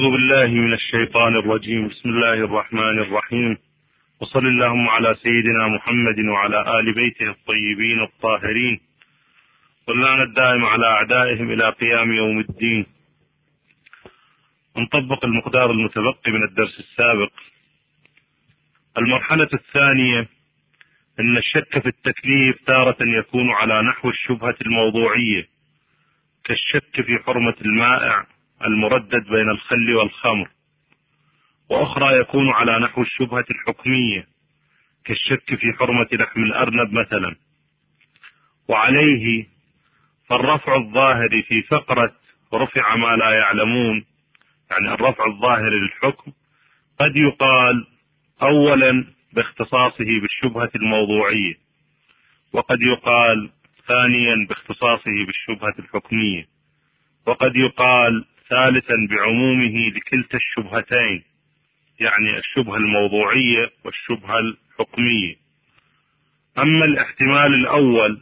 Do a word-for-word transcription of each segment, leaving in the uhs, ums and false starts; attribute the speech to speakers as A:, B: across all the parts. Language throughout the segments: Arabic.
A: أعوذ بالله من الشيطان الرجيم. بسم الله الرحمن الرحيم، وصل اللهم على سيدنا محمد وعلى آل بيته الطيبين الطاهرين، واللعن الدائم على أعدائهم إلى قيام يوم الدين. نطبق المقدار المتبقي من الدرس السابق. المرحلة الثانية أن الشك في التكليف تارة يكون على نحو الشبهة الموضوعية، كالشك في حرمة المائع المردد بين الخل والخمر، وأخرى يكون على نحو الشبهة الحكمية، كالشك في حرمة لحم الأرنب مثلا. وعليه فالرفع الظاهر في فقرة رفع ما لا يعلمون، يعني الرفع الظاهر للحكم، قد يقال أولا باختصاصه بالشبهة الموضوعية، وقد يقال ثانيا باختصاصه بالشبهة الحكمية، وقد يقال ثالثا بعمومه لكلتا الشبهتين، يعني الشبهة الموضوعية والشبهة الحكمية. أما الاحتمال الأول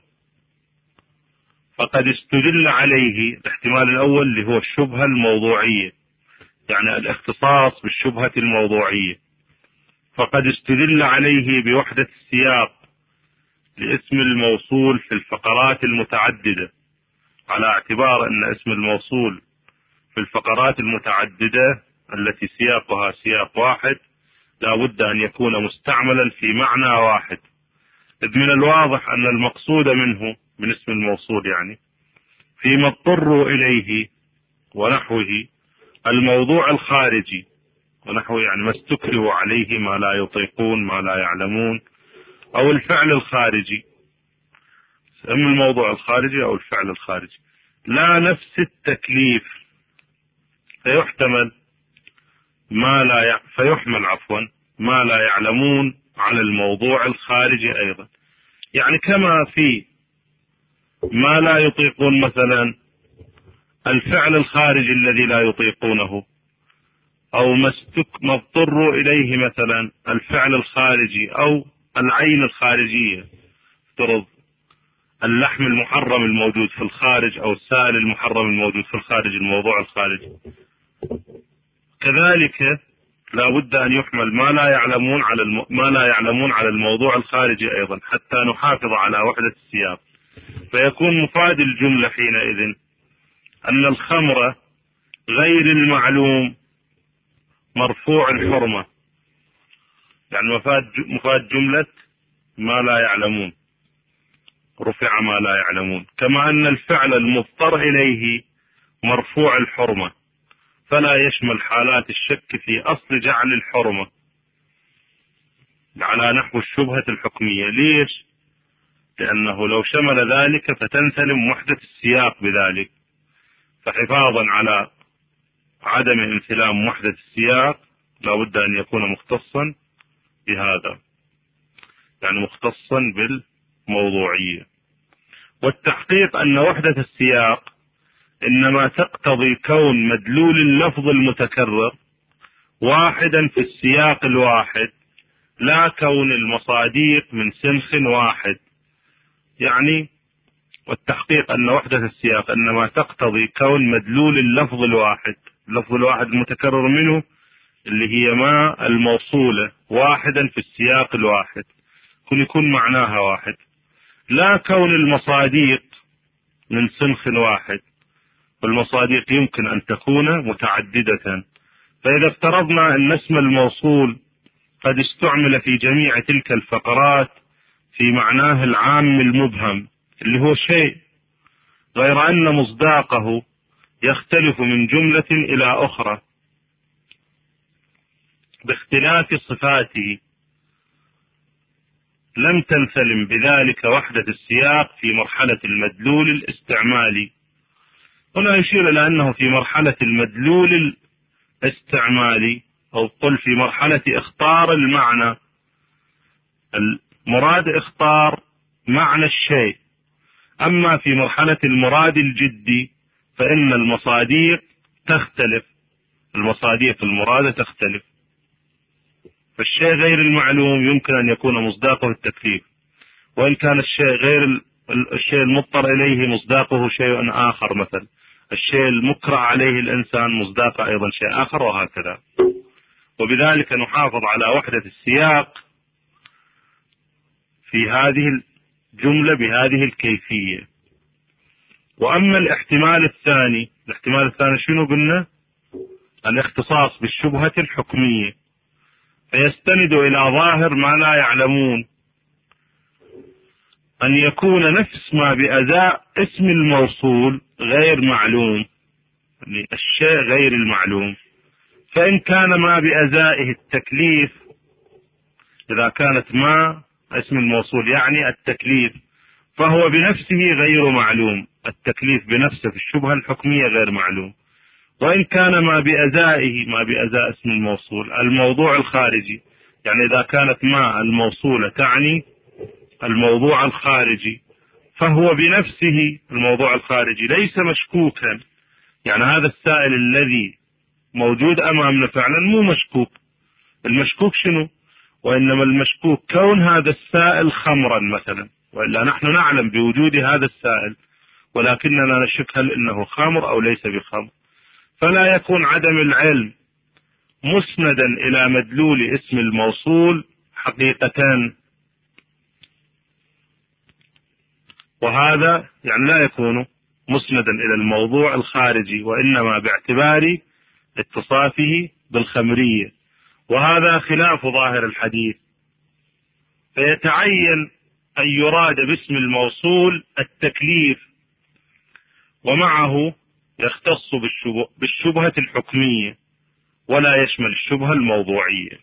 A: فقد استدل عليه، الاحتمال الأول اللي هو الشبهة الموضوعية، يعني الاختصاص بالشبهة الموضوعية، فقد استدل عليه بوحدة السياق لاسم الموصول في الفقرات المتعددة، على اعتبار أن اسم الموصول في الفقرات المتعددة التي سياقها سياق واحد لا بد أن يكون مستعملا في معنى واحد، إذ من الواضح أن المقصود منه من اسم الموصول يعني فيما اضطروا إليه ونحوه الموضوع الخارجي، ونحوه يعني ما استكرهوا عليه، ما لا يطيقون، ما لا يعلمون، أو الفعل الخارجي، إما الموضوع الخارجي أو الفعل الخارجي، لا نفس التكليف، فيحتمل ما لا ي... فيحمل عفوا ما لا يعلمون على الموضوع الخارجي أيضا. يعني كما في ما لا يطيقون مثلا الفعل الخارجي الذي لا يطيقونه، أو ما اضطروا إليه مثلا الفعل الخارجي أو العين الخارجية، افترض اللحم المحرم الموجود في الخارج أو السائل المحرم الموجود في الخارج، الموضوع الخارجي، كذلك لا بد أن يحمل ما لا يعلمون على الم... ما لا يعلمون على الموضوع الخارجي أيضا، حتى نحافظ على وحدة السياق. فيكون مفاد الجملة حينئذ أن الخمر غير المعلوم مرفوع الحرمة، يعني مفاد مفاد جملة ما لا يعلمون رفع ما لا يعلمون، كما أن الفعل المضطر إليه مرفوع الحرمة، فلا يشمل حالات الشك في أصل جعل الحرمة على نحو الشبهة الحكمية. ليش؟ لأنه لو شمل ذلك فتنسلم وحدة السياق بذلك، فحفاظا على عدم انسلام وحدة السياق لا بد أن يكون مختصا بهذا، يعني مختصا بالموضوعية. والتحقيق أن وحدة السياق إنما تقتضي كون مدلول اللفظ المتكرر واحدا في السياق الواحد، لا كون المصاديق من سنخ واحد. يعني والتحقيق أن وحدة السياق إنما تقتضي كون مدلول اللفظ الواحد، اللفظ الواحد المتكرر منه اللي هي ما الموصولة واحدا في السياق الواحد، كل يكون معناها واحد، لا كون المصاديق من سنخ واحد، والمصاديق يمكن أن تكون متعددة. فإذا افترضنا أن اسم الموصول قد استعمل في جميع تلك الفقرات في معناه العام المبهم اللي هو شيء، غير أن مصداقه يختلف من جملة إلى أخرى باختلاف صفاته، لم تنسلم بذلك وحدة السياق في مرحلة المدلول الاستعمالي. هنا يشير إلى أنه في مرحلة المدلول الاستعمالي، أو قل في مرحلة اختار المعنى، المراد اختار معنى الشيء. أما في مرحلة المراد الجدي فإن المصاديق تختلف، المصاديق المرادة تختلف، فالشيء غير المعلوم يمكن أن يكون مصداقه التكليف، وإن كان الشيء غير الشيء المضطر إليه مصداقه شيء آخر مثلا، الشيء المكره عليه الإنسان مصداقه أيضا شيء آخر، وهكذا. وبذلك نحافظ على وحدة السياق في هذه الجملة بهذه الكيفية. وأما الاحتمال الثاني، الاحتمال الثاني شنو قلنا؟ الاختصاص بالشبهة الحكمية، فيستند إلى ظاهر ما لا يعلمون، أن يكون نفس ما بأزاء اسم الموصول غير معلوم، يعني الشيء غير المعلوم. فإن كان ما بأزائه التكليف، إذا كانت ما اسم الموصول يعني التكليف، فهو بنفسه غير معلوم، التكليف بنفسه في الشبهة الحكمية غير معلوم. وإن كان ما بأزائه، ما بأزاء اسم الموصول الموضوع الخارجي، يعني إذا كانت ما الموصولة تعني الموضوع الخارجي، فهو بنفسه الموضوع الخارجي ليس مشكوكا، يعني هذا السائل الذي موجود أمامنا فعلا مو مشكوك. المشكوك شنو؟ وإنما المشكوك كون هذا السائل خمرا مثلا، وإلا نحن نعلم بوجود هذا السائل ولكننا نشك هل إنه خمر أو ليس بخمر. فلا يكون عدم العلم مسندا إلى مدلول اسم الموصول حقيقة، وهذا يعني لا يكون مسندا إلى الموضوع الخارجي، وإنما باعتبار اتصافه بالخمرية، وهذا خلاف ظاهر الحديث. فيتعين أن يراد باسم الموصول التكليف، ومعه يختص بالشبهة الحكمية ولا يشمل الشبهة الموضوعية.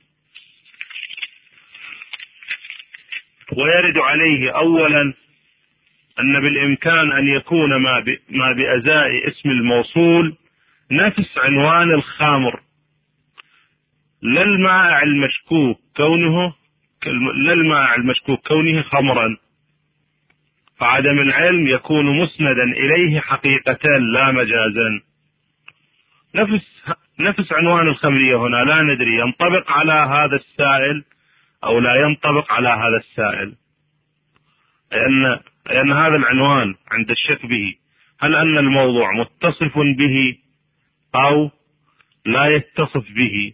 A: ويرد عليه أولا أن بالإمكان أن يكون ما بأزاء اسم الموصول نفس عنوان الخامر، لا المائع المشكوك كونه لا المائع المشكوك كونه خمرا، فعدم العلم يكون مسندا إليه حقيقة لا مجازا. نفس نفس عنوان الخمرية هنا لا ندري ينطبق على هذا السائل أو لا ينطبق على هذا السائل، لأن لأن هذا العنوان عند الشك به هل أن الموضوع متصف به أو لا يتصف به،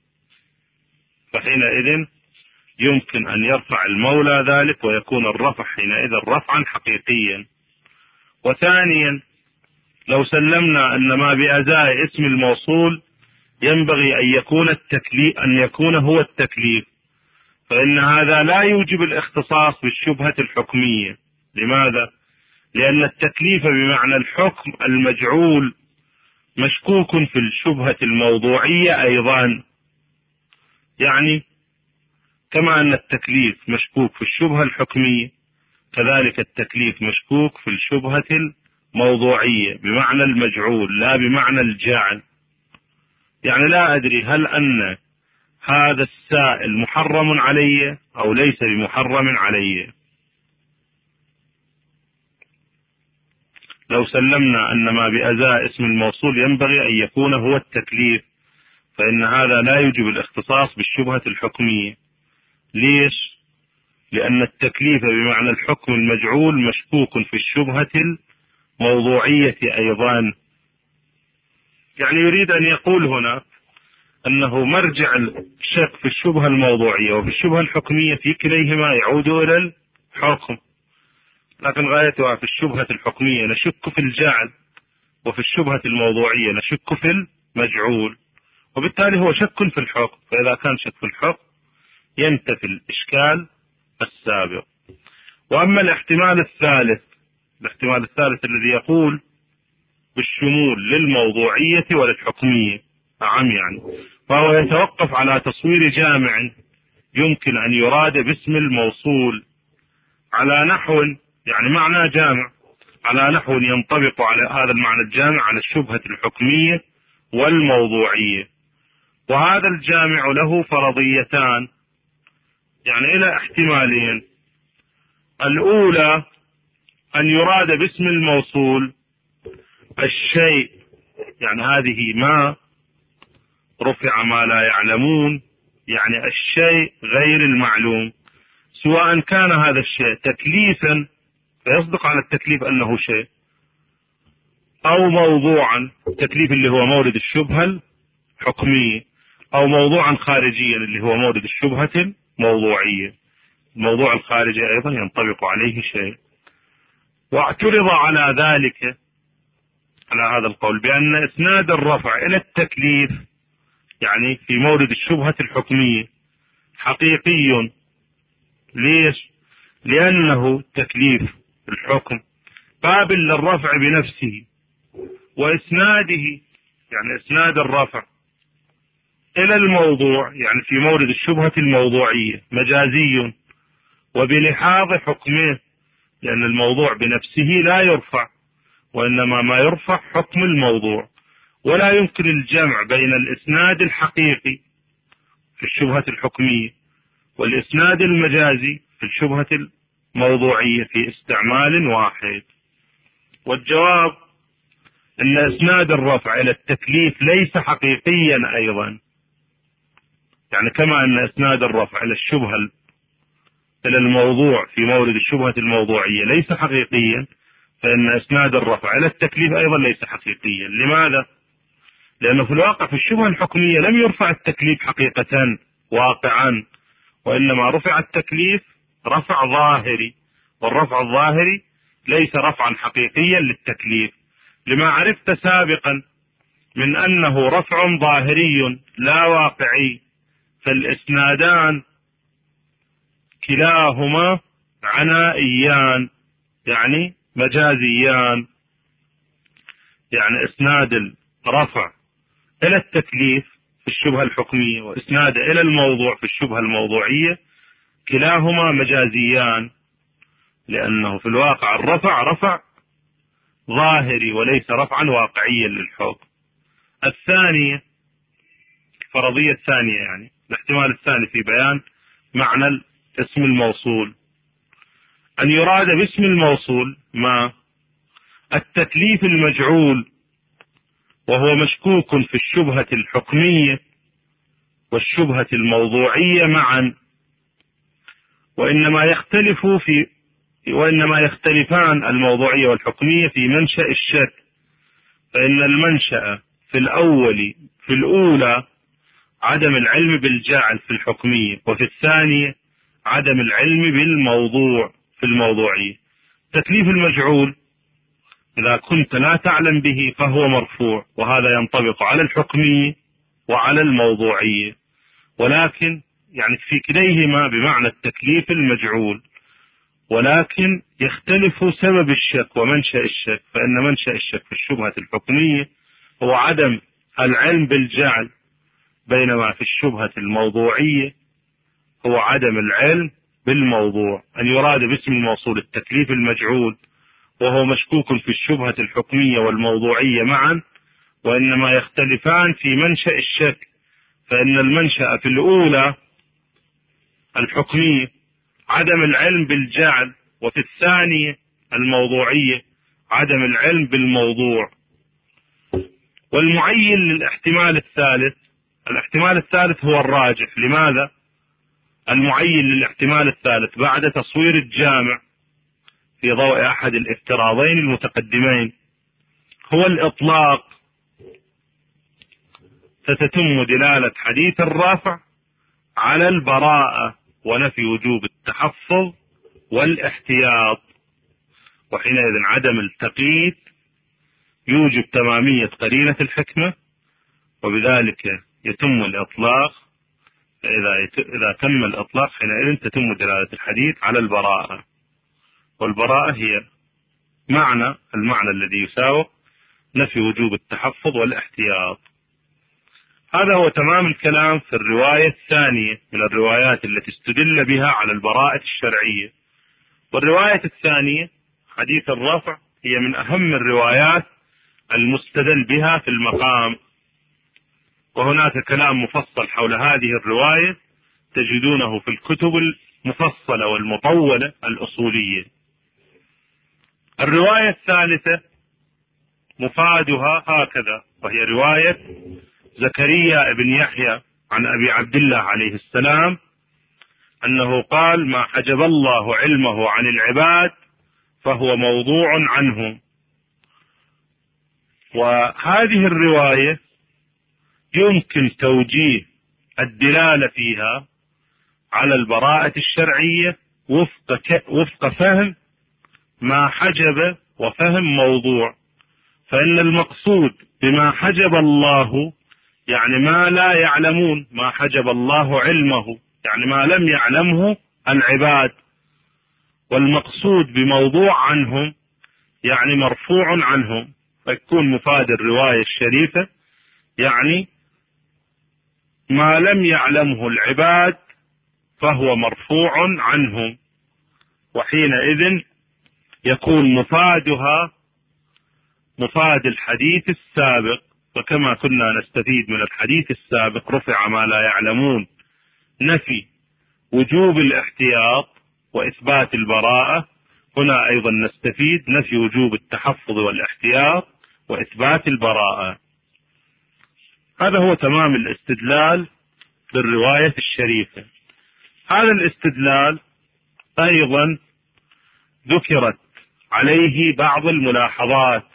A: فحينئذ يمكن أن يرفع المولى ذلك ويكون الرفع حينئذ رفعا حقيقيا. وثانيا لو سلمنا أن ما بأزاء اسم الموصول ينبغي أن يكون التكليف أن يكون هو التكليف، فإن هذا لا يوجب الاختصاص بالشبهة الحكمية. لماذا؟ لأن التكليف بمعنى الحكم المجعول مشكوك في الشبهة الموضوعية أيضا، يعني كما أن التكليف مشكوك في الشبهة الحكمية كذلك التكليف مشكوك في الشبهة الموضوعية بمعنى المجعول لا بمعنى الجاعل. يعني لا أدري هل أن هذا السائل محرم علي أو ليس بمحرم علي. لو سلمنا أن ما بأزاء اسم الموصول ينبغي أن يكون هو التكليف، فإن هذا لا يوجب الاختصاص بالشبهة الحكمية. ليش؟ لأن التكليف بمعنى الحكم المجعول مشكوك في الشبهة الموضوعية أيضا. يعني يريد أن يقول هنا أنه مرجع الشك في الشبهة الموضوعية وفي الشبهة الحكمية في كليهما يعود إلى الحكم، لكن غايتها في الشبهة الحكمية نشك في الجاعل، وفي الشبهة الموضوعية نشك في المجعول، وبالتالي هو شك في الحكم. فإذا كان شك في الحكم ينتفي الإشكال السابق. وأما الاحتمال الثالث، الاحتمال الثالث الذي يقول بالشمول للموضوعية وللحكمية أعم يعني، فهو يتوقف على تصوير جامع يمكن أن يراد باسم الموصول على نحو، يعني معنى جامع على نحو ينطبق على هذا المعنى الجامع على الشبهة الحكمية والموضوعية. وهذا الجامع له فرضيتان، يعني إلى احتمالين. الأولى أن يراد باسم الموصول الشيء، يعني هذه ما رفع ما لا يعلمون، يعني الشيء غير المعلوم، سواء كان هذا الشيء تكليفا فيصدق على التكليف أنه شيء، أو موضوعا، التكليف اللي هو مورد الشبهة الحكمية، أو موضوعا خارجيا اللي هو مورد الشبهة الموضوعية. الموضوع الخارجي أيضا ينطبق عليه شيء. واعترض على ذلك، على هذا القول، بأن إسناد الرفع إلى التكليف يعني في مورد الشبهة الحكمية حقيقي. ليش؟ لأنه تكليف الحكم قابل للرفع بنفسه، وإسناده يعني إسناد الرفع إلى الموضوع يعني في مورد الشبهة الموضوعية مجازي وبلحاظ حكمه، لأن الموضوع بنفسه لا يرفع، وإنما ما يرفع حكم الموضوع. ولا يمكن الجمع بين الإسناد الحقيقي في الشبهة الحكمية والإسناد المجازي في الشبهة الموضوعية في استعمال واحد. والجواب أن إسناد الرفع إلى التكليف ليس حقيقيا أيضا، يعني كما أن إسناد الرفع إلى الشبهة إلى الموضوع في مورد الشبهة الموضوعية ليس حقيقيا، فإن إسناد الرفع إلى التكليف أيضا ليس حقيقيا. لماذا؟ لأنه في الواقع في الشبهة الحكمية لم يرفع التكليف حقيقة واقعا، وإنما رفع التكليف رفع ظاهري، والرفع الظاهري ليس رفعا حقيقيا للتكليف، لما عرفت سابقا من أنه رفع ظاهري لا واقعي. فالإسنادان كلاهما عنائيان يعني مجازيان، يعني إسناد الرفع إلى التكليف في الشبهة الحكمية وإسناد إلى الموضوع في الشبهة الموضوعية كلاهما مجازيان، لأنه في الواقع الرفع رفع ظاهري وليس رفعا واقعيا للحكم. الثانية الفرضية الثانية يعني الاحتمال الثاني في بيان معنى الاسم الموصول، أن يراد باسم الموصول ما التكليف المجعول، وهو مشكوك في الشبهة الحكمية والشبهة الموضوعية معا، وإنما يختلف في وإنما يختلفان الموضوعية والحكمية في منشأ الشك، فإن المنشأ في الأول في الأولى عدم العلم بالجاعل في الحكمية، وفي الثانية عدم العلم بالموضوع في الموضوعية. تكليف المجعول إذا كنت لا تعلم به فهو مرفوع، وهذا ينطبق على الحكمية وعلى الموضوعية، ولكن يعني في كليهما بمعنى التكليف المجعول، ولكن يختلف سبب الشك ومنشأ الشك، فإن منشأ الشك في الشبهة الحكمية هو عدم العلم بالجعل، بينما في الشبهة الموضوعية هو عدم العلم بالموضوع. أن يراد باسم الموصول التكليف المجعول وهو مشكوك في الشبهة الحكمية والموضوعية معا، وإنما يختلفان في منشأ الشك، فإن المنشأ في الأولى الحكمية عدم العلم بالجعل، وفي الثانية الموضوعية عدم العلم بالموضوع. والمعين للاحتمال الثالث، الاحتمال الثالث هو الراجح. لماذا؟ المعين للاحتمال الثالث بعد تصوير الجامع في ضوء أحد الافتراضين المتقدمين هو الإطلاق، فتتم دلالة حديث الرافع على البراءة ونفي وجوب التحفظ والاحتياط، وحينئذ عدم التقييد يوجب تمامية قرينة الحكمة، وبذلك يتم الإطلاق. فإذا إذا تم الإطلاق حينئذ تتم دلالة الحديث على البراءة، والبراءة هي معنى المعنى الذي يساوي نفي وجوب التحفظ والاحتياط. هذا هو تمام الكلام في الرواية الثانية من الروايات التي استدل بها على البراءة الشرعية. والرواية الثانية حديث الرفع هي من أهم الروايات المستدل بها في المقام، وهناك كلام مفصل حول هذه الرواية تجدونه في الكتب المفصلة والمطولة الأصولية. الرواية الثالثة مفادها هكذا، وهي رواية زكريا بن يحيى عن أبي عبد الله عليه السلام أنه قال: ما حجب الله علمه عن العباد فهو موضوع عنهم. وهذه الرواية يمكن توجيه الدلالة فيها على البراءة الشرعية وفق وفق فهم ما حجب وفهم موضوع. فإن المقصود بما حجب الله يعني ما لا يعلمون، ما حجب الله علمه يعني ما لم يعلمه العباد، والمقصود بموضوع عنهم يعني مرفوع عنهم، فيكون مفاد الرواية الشريفة يعني ما لم يعلمه العباد فهو مرفوع عنهم، وحينئذ يكون مفادها مفاد الحديث السابق. وكما كنا نستفيد من الحديث السابق رفع ما لا يعلمون نفي وجوب الاحتياط وإثبات البراءة، هنا أيضا نستفيد نفي وجوب التحفظ والاحتياط وإثبات البراءة. هذا هو تمام الاستدلال بالرواية الشريفة. هذا الاستدلال أيضا ذكرت عليه بعض الملاحظات.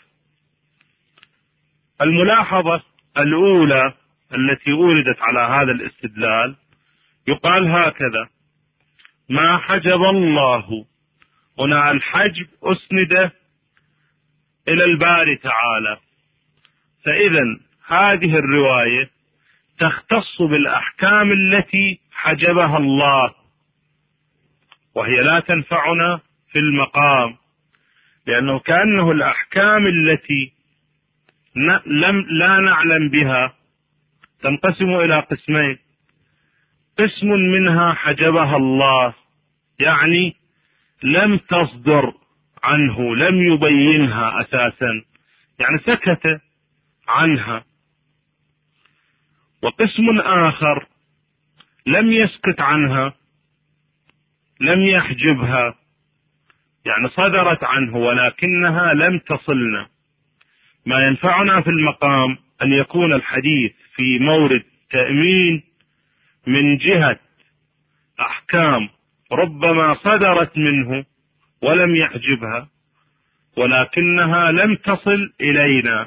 A: الملاحظة الأولى التي أوردت على هذا الاستدلال يقال هكذا: ما حجب الله، هنا الحجب أسند إلى الباري تعالى، فإذا هذه الرواية تختص بالأحكام التي حجبها الله، وهي لا تنفعنا في المقام، لأنه كأنه الأحكام التي لم لا نعلم بها تنقسم إلى قسمين: قسم منها حجبها الله يعني لم تصدر عنه، لم يبينها أساسا، يعني سكت عنها. وقسم آخر لم يسكت عنها، لم يحجبها، يعني صدرت عنه ولكنها لم تصلنا. ما ينفعنا في المقام أن يكون الحديث في مورد تأمين من جهة أحكام ربما صدرت منه ولم يحجبها ولكنها لم تصل إلينا،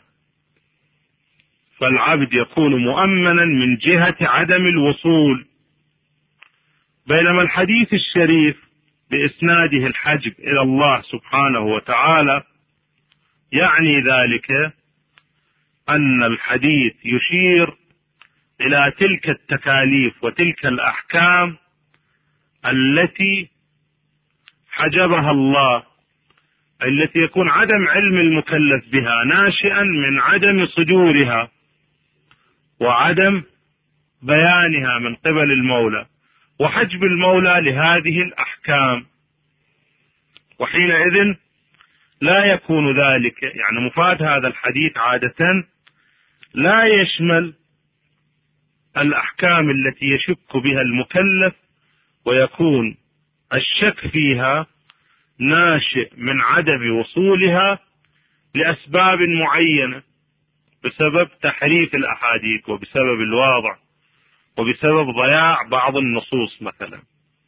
A: فالعبد يكون مؤمنا من جهة عدم الوصول. بينما الحديث الشريف بإسناده الحجب إلى الله سبحانه وتعالى يعني ذلك أن الحديث يشير إلى تلك التكاليف وتلك الأحكام التي حجبها الله، التي يكون عدم علم المكلف بها ناشئا من عدم صدورها وعدم بيانها من قبل المولى وحجب المولى لهذه الأحكام. وحينئذ لا يكون ذلك، يعني مفاد هذا الحديث عادة لا يشمل الأحكام التي يشك بها المكلف ويكون الشك فيها ناشئ من عدم وصولها لأسباب معينة، بسبب تحريف الأحاديث وبسبب الواضع وبسبب ضياع بعض النصوص مثلا.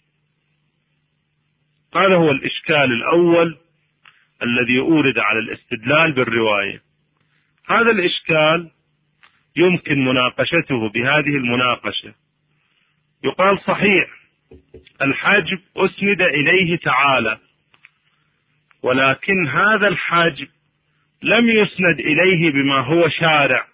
A: هذا هو الإشكال الأول الذي أورد على الاستدلال بالرواية. هذا الإشكال يمكن مناقشته بهذه المناقشة. يقال صحيح الحجب أسند إليه تعالى، ولكن هذا الحجب لم يسند إليه بما هو شارع،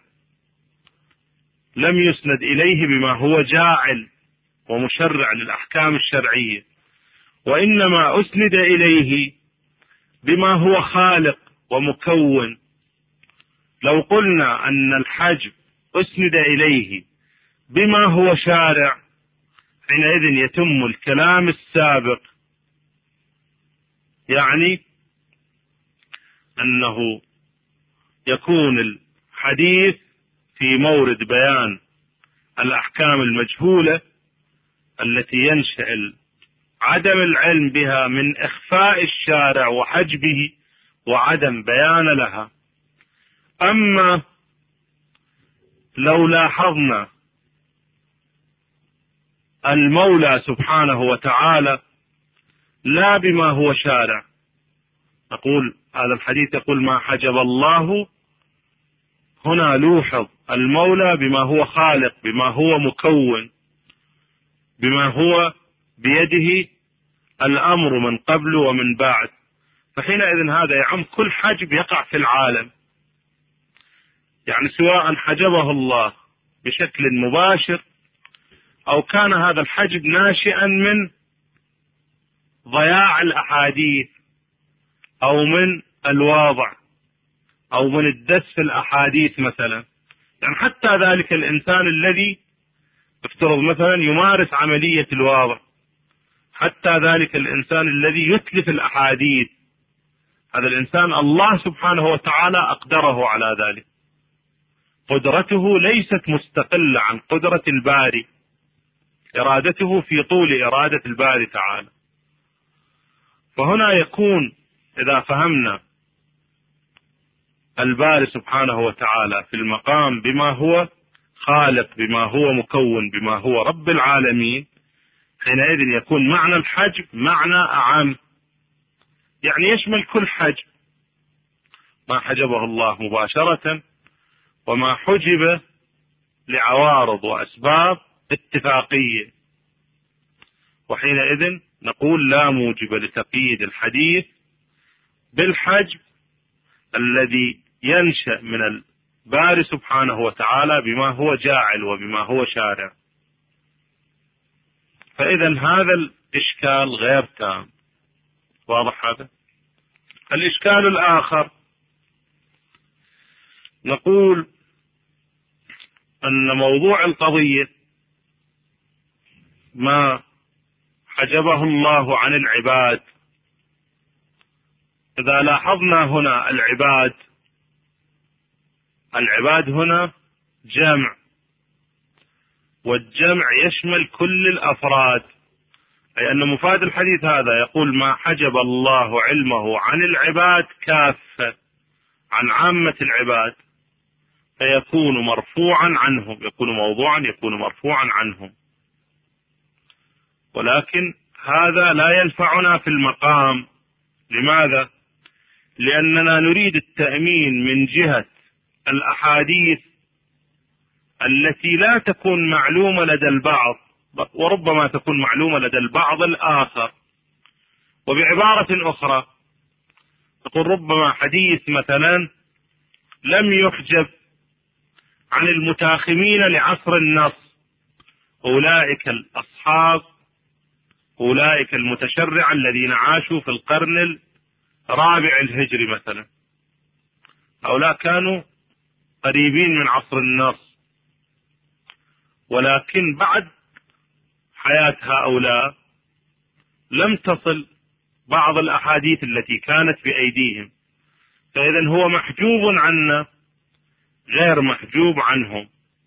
A: لم يسند إليه بما هو جاعل ومشرع للأحكام الشرعية، وإنما أسند إليه بما هو خالق ومكون. لو قلنا أن الحجب أسند إليه بما هو شارع حينئذ يتم الكلام السابق، يعني أنه يكون الحديث في مورد بيان الأحكام المجهولة التي ينشأ عدم العلم بها من إخفاء الشارع وحجبه وعدم بيان لها. أما لو لاحظنا المولى سبحانه وتعالى لا بما هو شارع، نقول هذا الحديث يقول ما حجب الله هنا لوحظ المولى بما هو خالق، بما هو مكون، بما هو بيده الأمر من قبل ومن بعد. فحينئذ هذا يعم كل حجب يقع في العالم، يعني سواء حجبه الله بشكل مباشر أو كان هذا الحجب ناشئا من ضياع الأحاديث أو من الواضع أو من الدس في الأحاديث مثلا. يعني حتى ذلك الإنسان الذي افترض مثلا يمارس عملية الواضع، حتى ذلك الإنسان الذي يتلف الأحاديث، هذا الإنسان الله سبحانه وتعالى أقدره على ذلك. قدرته ليست مستقلة عن قدرة الباري، إرادته في طول إرادة الباري تعالى. فهنا يكون إذا فهمنا الباري سبحانه وتعالى في المقام بما هو خالق، بما هو مكون، بما هو رب العالمين، حينئذ يكون معنى الحجب معنى أعم، يعني يشمل كل حجب، ما حجبه الله مباشرة وما حجب لعوارض وأسباب اتفاقية. وحينئذ نقول لا موجب لتقييد الحديث بالحجب الذي ينشأ من الباري سبحانه وتعالى بما هو جاعل وبما هو شارع. فإذا هذا الإشكال غير تام. واضح هذا؟ الإشكال الآخر نقول أن موضوع القضية ما حجبه الله عن العباد. إذا لاحظنا هنا العباد، العباد هنا جمع، والجمع يشمل كل الأفراد، أي أن مفاد الحديث هذا يقول ما حجب الله علمه عن العباد كافة، عن عامة العباد، فيكون مرفوعا عنهم، يكون موضوعا، يكون مرفوعا عنهم. ولكن هذا لا ينفعنا في المقام. لماذا؟ لأننا نريد التأمين من جهة الأحاديث التي لا تكون معلومة لدى البعض، وربما تكون معلومة لدى البعض الآخر. وبعبارة أخرى تقول ربما حديث مثلا لم يحجب عن المتاخمين لعصر النص، أولئك الأصحاب، أولئك المتشرع الذين عاشوا في القرن الرابع الهجري مثلا، هؤلاء كانوا قريبين من عصر النص، ولكن بعد حياة هؤلاء لم تصل بعض الأحاديث التي كانت بأيديهم، فإذا هو محجوب عنا غير محجوب عنهم.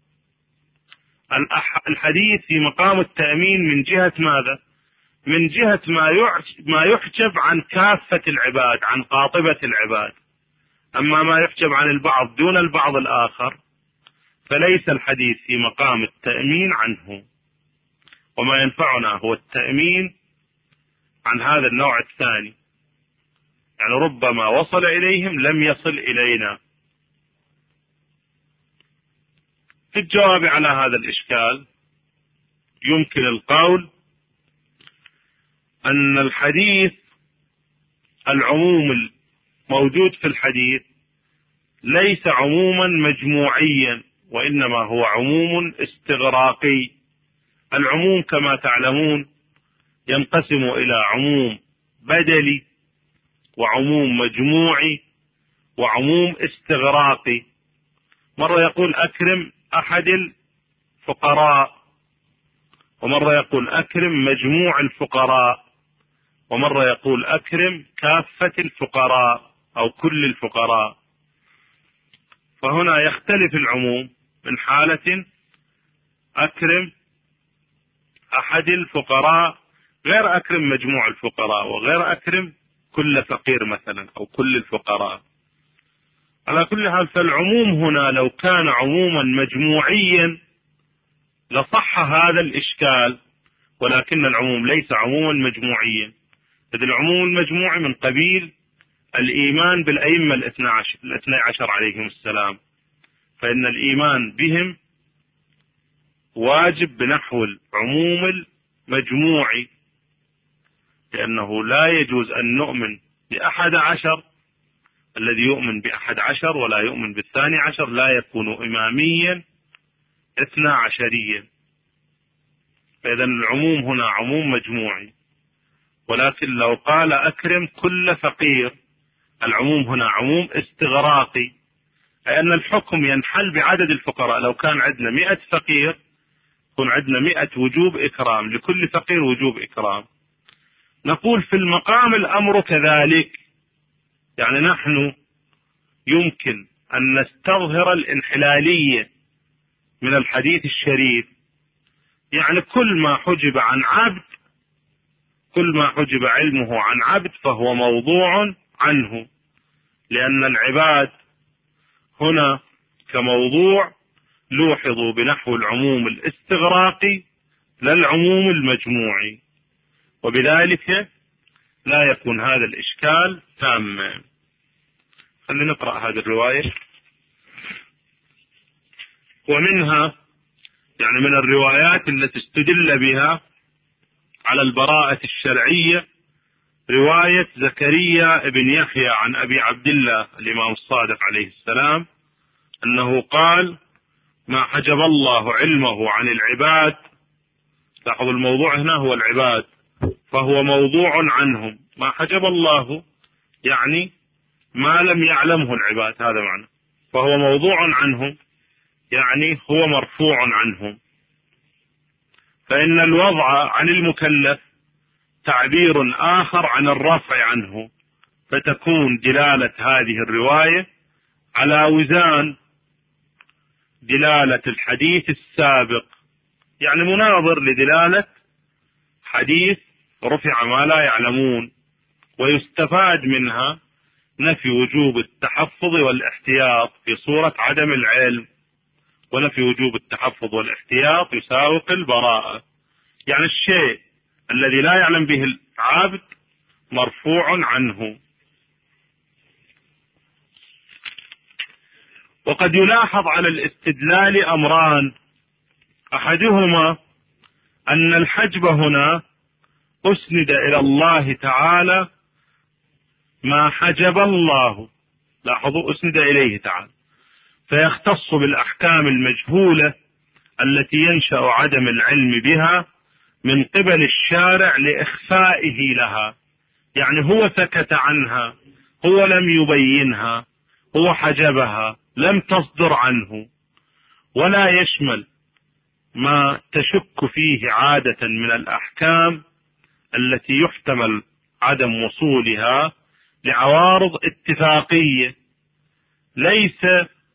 A: الحديث في مقام التأمين من جهة ماذا؟ من جهة ما يحجب عن كافة العباد، عن قاطبة العباد. أما ما يحجب عن البعض دون البعض الآخر فليس الحديث في مقام التأمين عنه. وما ينفعنا هو التأمين عن هذا النوع الثاني، يعني ربما وصل إليهم لم يصل إلينا. في الجواب على هذا الإشكال يمكن القول أن الحديث، العموم الموجود في الحديث ليس عموما مجموعيا، وإنما هو عموم استغراقي. العموم كما تعلمون ينقسم إلى عموم بدلي وعموم مجموعي وعموم استغراقي. مرة يقول أكرم أحد الفقراء، ومرة يقول أكرم مجموع الفقراء، ومرة يقول أكرم كافة الفقراء أو كل الفقراء. فهنا يختلف العموم من حالة أكرم أحد الفقراء غير أكرم مجموع الفقراء، وغير أكرم كل فقير مثلا أو كل الفقراء. على كل حال فالعموم هنا لو كان عموما مجموعيا لصح هذا الإشكال، ولكن العموم ليس عموما مجموعيا، إذ العموم المجموعي من قبيل الإيمان بالأئمة الاثنى عشر عليهم السلام، فإن الإيمان بهم واجب بنحو العموم المجموعي، لأنه لا يجوز أن نؤمن بأحد عشر. الذي يؤمن بأحد عشر ولا يؤمن بالثاني عشر لا يكون إماميا اثنا عشريا. فإذا العموم هنا عموم مجموعي. ولكن لو قال أكرم كل فقير، العموم هنا عموم استغراقي، أي أن الحكم ينحل بعدد الفقراء. لو كان عندنا مئة فقير يكون عندنا مئة وجوب إكرام، لكل فقير وجوب إكرام. نقول في المقام الأمر كذلك، يعني نحن يمكن أن نستظهر الانحلالية من الحديث الشريف، يعني كل ما حجب عن عبد، كل ما حجب علمه عن عبد فهو موضوع عنه، لأن العباد هنا كموضوع لوحظوا بنحو العموم الاستغراقي لا العموم المجموعي، وبذلك لا يكون هذا الإشكال تاما. خلينا نقرأ هذه الرواية. ومنها يعني من الروايات التي استدل بها على البراءة الشرعية رواية زكريا بن يحيى عن أبي عبد الله الإمام الصادق عليه السلام أنه قال: ما حجب الله علمه عن العباد. لاحظوا الموضوع هنا هو العباد، فهو موضوع عنهم. ما حجب الله يعني ما لم يعلمه العباد، هذا معنى. فهو موضوع عنهم يعني هو مرفوع عنهم. فإن الوضع عن المكلف تعبير آخر عن الرفع عنه، فتكون دلالة هذه الرواية على وزان دلالة الحديث السابق، يعني مناظر لدلالة حديث رفع ما لا يعلمون. ويستفاد منها نفي وجوب التحفظ والاحتياط في صورة عدم العلم، ونفي وجوب التحفظ والاحتياط يساوق البراءة، يعني الشيء الذي لا يعلم به العبد مرفوع عنه. وقد يلاحظ على الاستدلال أمران: أحدهما أن الحجب هنا أسند إلى الله تعالى ما حجب الله، لاحظوا أسند إليه تعالى، فيختص بالأحكام المجهولة التي ينشأ عدم العلم بها من قبل الشارع لإخفائه لها، يعني هو سكت عنها، هو لم يبينها، هو حجبها، لم تصدر عنه. ولا يشمل ما تشك فيه عادة من الأحكام التي يحتمل عدم وصولها لعوارض اتفاقية. ليس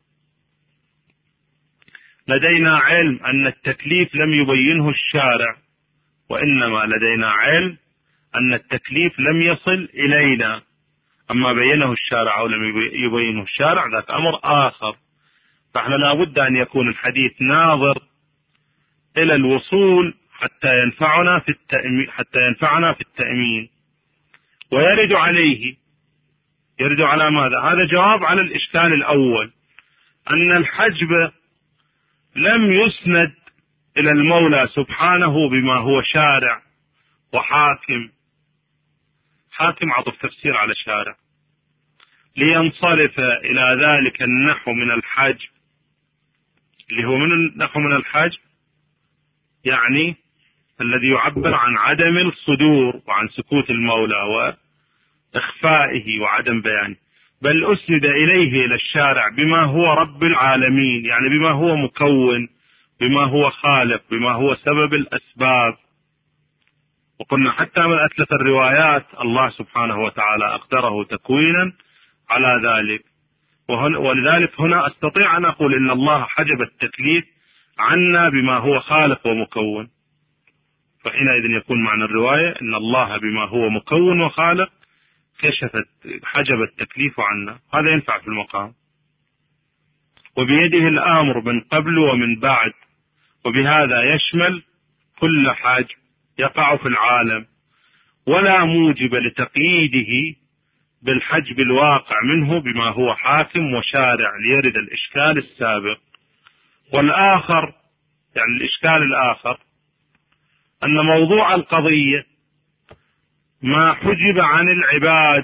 A: لدينا علم أن التكليف لم يبينه الشارع، وإنما لدينا علم أن التكليف لم يصل إلينا. أما بينه الشارع أو لم يبينه الشارع ذاك أمر آخر. فإحنا لابد أن يكون الحديث ناظر إلى الوصول حتى ينفعنا في التأمين، حتى ينفعنا في التأمين. ويرد عليه، يرد على ماذا؟ هذا جواب على الإشكال الأول، أن الحجب لم يسند إلى المولى سبحانه بما هو شارع وحاكم. حاكم عطف تفسير على شارع، لينصرف إلى ذلك النحو من الحجب، اللي هو من النحو من الحجب يعني الذي يعبر عن عدم الصدور وعن سكوت المولى وإخفائه وعدم بيانه، بل أسند إليه إلى الشارع بما هو رب العالمين، يعني بما هو مكون، بما هو خالق، بما هو سبب الأسباب. وقلنا حتى من أتلف الروايات الله سبحانه وتعالى أقدره تكوينا على ذلك. ولذلك هنا أستطيع أن أقول إن الله حجب التكليف عنا بما هو خالق ومكون، فحينئذ يكون معنى الرواية إن الله بما هو مكون وخالق كشفت حجب التكليف عنا. هذا ينفع في المقام. وبيده الأمر من قبل ومن بعد، وبهذا يشمل كل حاجب يقع في العالم، ولا موجب لتقييده بالحجب الواقع منه بما هو حاكم وشارع ليرد الإشكال السابق. والآخر يعني الإشكال الآخر أن موضوع القضية ما حجب عن العباد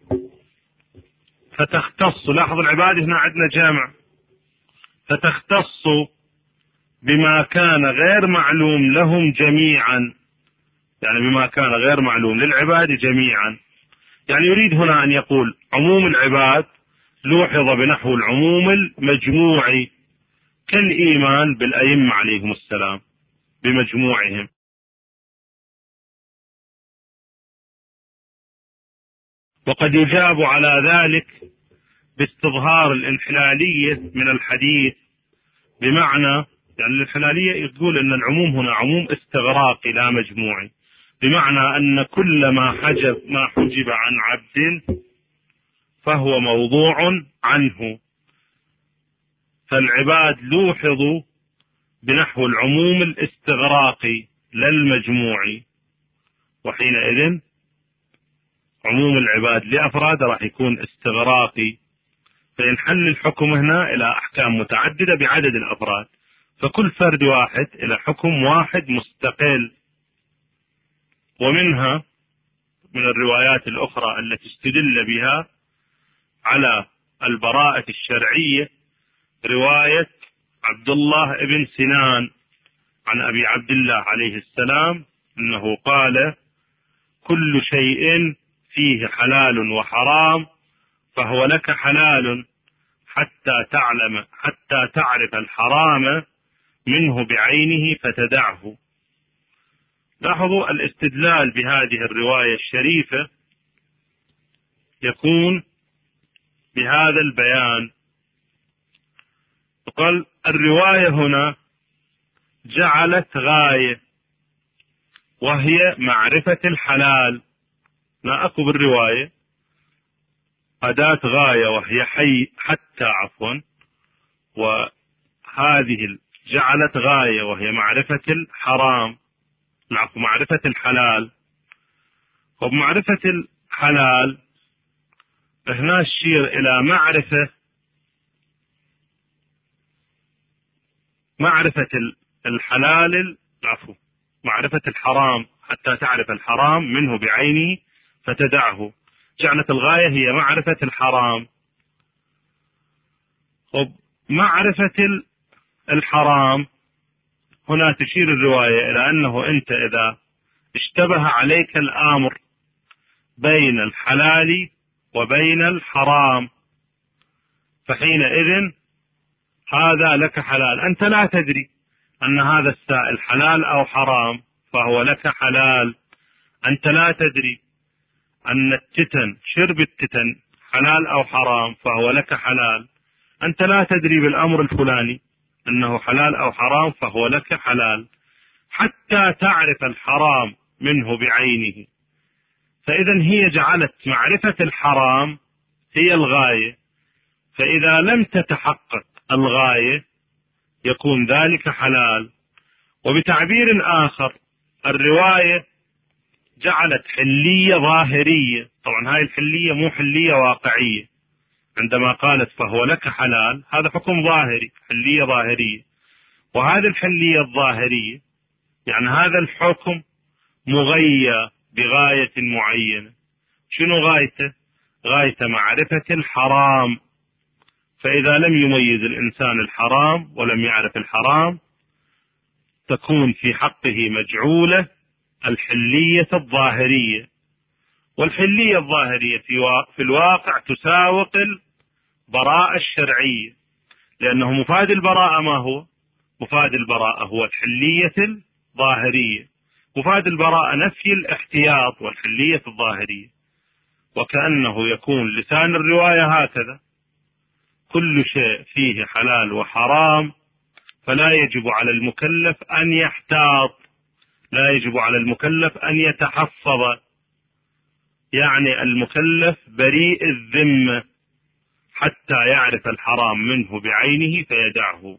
A: فتختص، لاحظ العباد هنا عندنا جامع، فتختص بما كان غير معلوم لهم جميعا، يعني بما كان غير معلوم للعباد جميعا. يعني يريد هنا أن يقول عموم العباد لوحظ بنحو العموم المجموعي كالإيمان بالأئمة عليهم السلام بمجموعهم. وقد يجاب على ذلك باستظهار الانحلالية من الحديث، بمعنى يعني الانحلالية يقول أن العموم هنا عموم استغراقي لا مجموعي، بمعنى أن كل ما حجب ما حجب عن عبد فهو موضوع عنه، فالعباد لوحظوا بنحو العموم الاستغراقي لا المجموعي، وحينئذ عموم العباد لأفراد راح يكون استغراقي، فينحل الحكم هنا إلى أحكام متعددة بعدد الأفراد، فكل فرد واحد إلى حكم واحد مستقل. ومنها من الروايات الأخرى التي استدل بها على البراءة الشرعية رواية عبد الله بن سنان عن أبي عبد الله عليه السلام أنه قال: كل شيء فيه حلال وحرام فهو لك حلال حتى تعلم حتى تعرف الحرام منه بعينه فتدعه. لاحظوا الاستدلال بهذه الرواية الشريفة يكون بهذا البيان. قال الرواية هنا جعلت غاية وهي معرفة الحلال، لا أكو بالرواية أداة غاية وهي حي حتى عفوا، وهذه جعلت غاية وهي معرفة الحرام، نعم معرفة الحلال. وبمعرفة الحلال هنا الشير إلى معرفة معرفة الحلال العفو معرفة الحرام حتى تعرف الحرام منه بعينه فتدعه. جعلت الغاية هي معرفة الحرام. ومعرفة الحرام هنا تشير الرواية إلى أنه أنت إذا اشتبه عليك الأمر بين الحلال وبين الحرام فحينئذ هذا لك حلال، أنت لا تدري أن هذا السائل حلال أو حرام فهو لك حلال، أنت لا تدري أن التتن شرب التتن حلال أو حرام فهو لك حلال، أنت لا تدري بالأمر الفلاني أنه حلال أو حرام فهو لك حلال حتى تعرف الحرام منه بعينه. فإذا هي جعلت معرفة الحرام هي الغاية، فإذا لم تتحقق الغاية يكون ذلك حلال. وبتعبير آخر الرواية جعلت حلية ظاهرية، طبعا هاي الحلية مو حلية واقعية، عندما قالت فهو لك حلال هذا حكم ظاهري، حلية ظاهرية، وهذه الحلية الظاهرية يعني هذا الحكم مغيى بغاية معينة. شنو غايته؟ غايته معرفة الحرام، فإذا لم يميز الإنسان الحرام ولم يعرف الحرام تكون في حقه مجعولة الحلية الظاهرية. والحلية الظاهرية في الواقع تساوق البراءة الشرعية، لأنه مفاد البراءة ما هو؟ مفاد البراءة هو الحلية الظاهرية، مفاد البراءة نفي الاحتياط والحلية الظاهرية. وكأنه يكون لسان الرواية هكذا: كل شيء فيه حلال وحرام فلا يجب على المكلف أن يحتاط، لا يجب على المكلف أن يتحفظ، يعني المكلف بريء الذمة حتى يعرف الحرام منه بعينه فيدعه.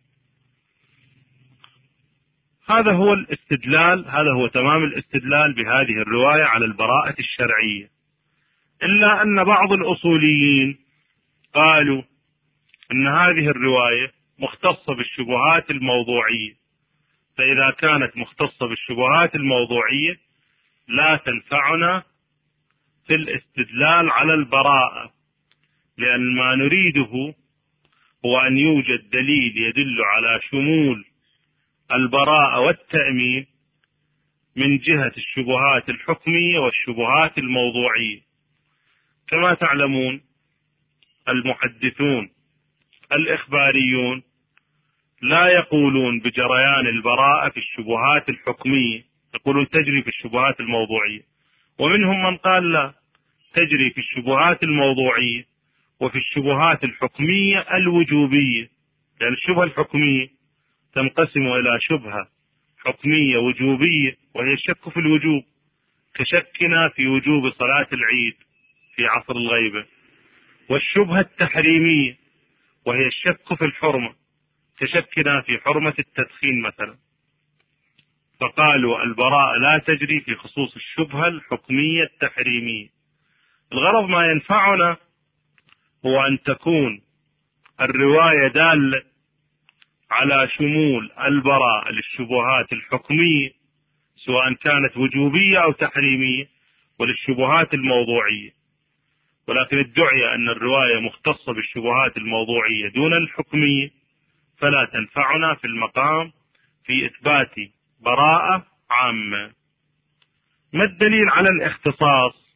A: هذا هو الاستدلال، هذا هو تمام الاستدلال بهذه الرواية على البراءة الشرعية. إلا أن بعض الأصوليين قالوا أن هذه الرواية مختصة بالشبهات الموضوعية، فإذا كانت مختصة بالشبهات الموضوعية لا تنفعنا في الاستدلال على البراءة، لأن ما نريده هو أن يوجد دليل يدل على شمول البراءة والتأمين من جهة الشبهات الحكمية والشبهات الموضوعية. كما تعلمون المحدثون الإخباريون لا يقولون بجريان البراءة في الشبهات الحكمية، يقولون تجري في الشبهات الموضوعية، ومنهم من قال لا، تجري في الشبهات الموضوعية وفي الشبهات الحكمية الوجوبية، لأن الشبهة الحكمية تنقسم إلى شبهة حكمية وجوبية وهي الشك في الوجوب، كشكنا في وجوب صلاة العيد في عصر الغيبة، والشبهة التحريمية وهي الشك في الحرمة، كشكنا في حرمة التدخين مثلا. فقالوا البراءة لا تجري في خصوص الشبهة الحكمية التحريمية. الغرض ما ينفعنا هو أن تكون الرواية دالة على شمول البراءة للشبهات الحكمية سواء كانت وجوبية أو تحريمية، وللشبهات الموضوعية. ولكن ادعي أن الرواية مختصة بالشبهات الموضوعية دون الحكمية فلا تنفعنا في المقام في إثبات براءة عامة. ما الدليل على الاختصاص؟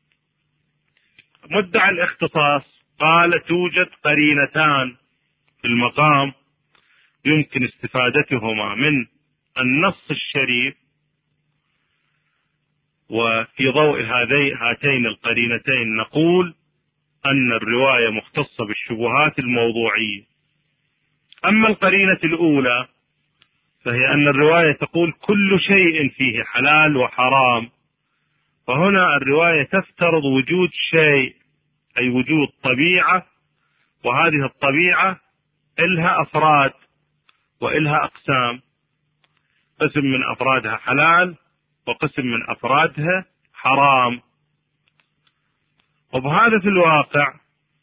A: مدعي الاختصاص قال توجد قرينتان في المقام يمكن استفادتهما من النص الشريف، وفي ضوء هذي هاتين القرينتين نقول أن الرواية مختصة بالشبهات الموضوعية. أما القرينة الأولى فهي أن الرواية تقول كل شيء فيه حلال وحرام، فهنا الرواية تفترض وجود شيء، أي وجود طبيعة، وهذه الطبيعة إلها أفراد وإلها أقسام، قسم من أفرادها حلال وقسم من أفرادها حرام. وبهذا في الواقع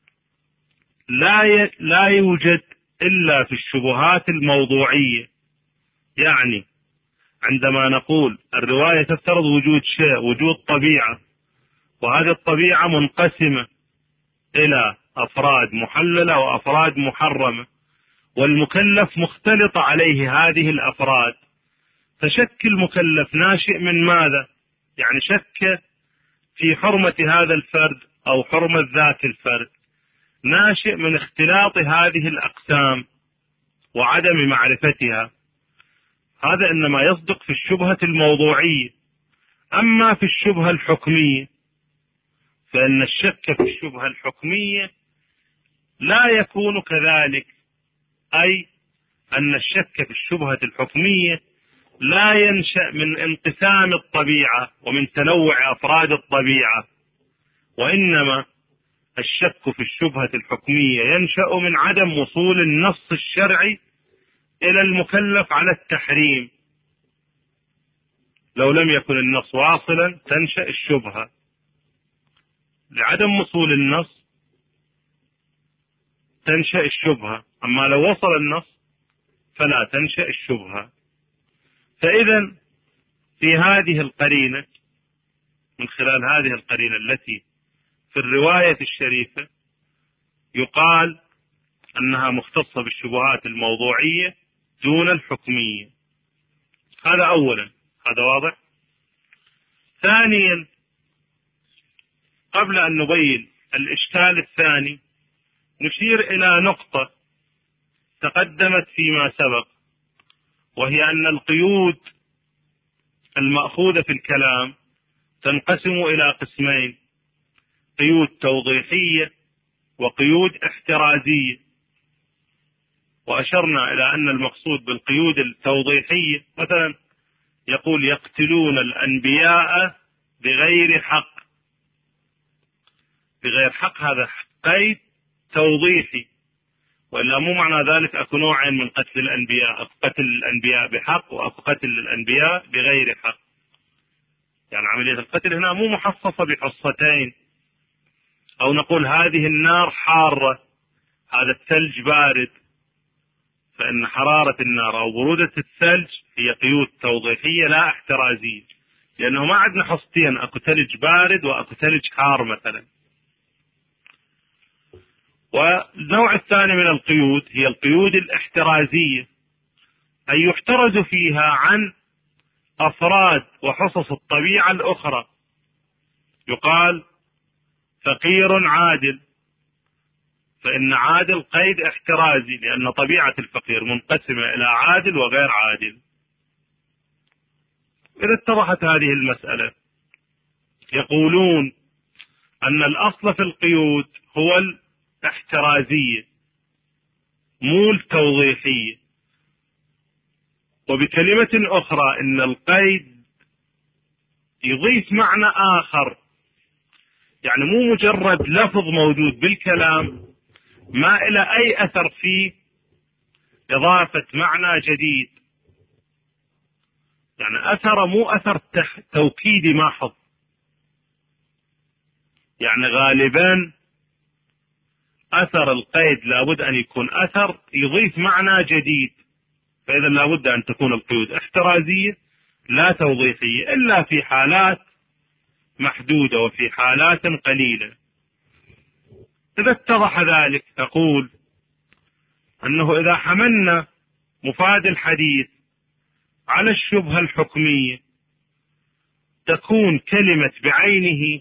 A: لا لا يوجد إلا في الشبهات الموضوعية. يعني عندما نقول الرواية تفترض وجود شيء، وجود طبيعة، وهذه الطبيعة منقسمة إلى أفراد محللة وأفراد محرمة، والمكلف مختلط عليه هذه الأفراد، فشك المكلف ناشئ من ماذا؟ يعني شك في حرمة هذا الفرد أو حرمة ذاك الفرد، ناشئ من اختلاط هذه الأقسام وعدم معرفتها. هذا إنما يصدق في الشبهة الموضوعية. أما في الشبهة الحكمية فإن الشك في الشبهة الحكمية لا يكون كذلك، أي أن الشك في الشبهة الحكمية لا ينشأ من انقسام الطبيعة ومن تنوع أفراد الطبيعة، وإنما الشك في الشبهة الحكمية ينشأ من عدم وصول النص الشرعي إلى المكلف على التحريم. لو لم يكن النص واصلا تنشأ الشبهة، لعدم وصول النص تنشأ الشبهة، أما لو وصل النص فلا تنشأ الشبهة. فإذا في هذه القرينة، من خلال هذه القرينة التي في الرواية الشريفة، يقال أنها مختصة بالشبهات الموضوعية دون الحكمية. هذا أولا، هذا واضح. ثانيا، قبل أن نبين الإشكال الثاني نشير إلى نقطة تقدمت فيما سبق، وهي أن القيود المأخوذة في الكلام تنقسم إلى قسمين: قيود توضيحية وقيود احترازية. وأشرنا إلى أن المقصود بالقيود التوضيحية مثلا يقول يقتلون الأنبياء بغير حق، بغير حق، هذا قيد توضيحي، وإلا مو معنى ذلك أكو نوعين من قتل الأنبياء: أكو قتل الأنبياء بحق وأكو قتل الأنبياء بغير حق. يعني عملية القتل هنا مو محصصة بحصتين أو نقول هذه النار حارة، هذا الثلج بارد، فإن حرارة النار أو برودة الثلج هي قيود توضيحية لا احترازية، لأنه ما عندنا حصتين، أكو ثلج بارد وأكو ثلج حار مثلا. والنوع الثاني من القيود هي القيود الاحترازية، أي يحترز فيها عن أفراد وحصص الطبيعة الأخرى. يقال فقير عادل، فإن عادل قيد احترازي، لأن طبيعة الفقير منقسمة إلى عادل وغير عادل. إذا اتضحت هذه المسألة، يقولون أن الأصل في القيود هو الاحترازية مو التوضيحية. وبكلمة أخرى أن القيد يضيف معنى آخر، يعني مو مجرد لفظ موجود بالكلام ما إلى أي أثر فيه إضافة معنى جديد، يعني أثر مو أثر توكيدي محض. يعني غالبا أثر القيد لابد أن يكون أثر يضيف معنى جديد، فإذا لابد أن تكون القيود احترازية لا توضيحية، إلا في حالات محدودة وفي حالات قليلة. إذا اتضح ذلك تقول أنه إذا حملنا مفاد الحديث على الشبهة الحكمية تكون كلمة بعينه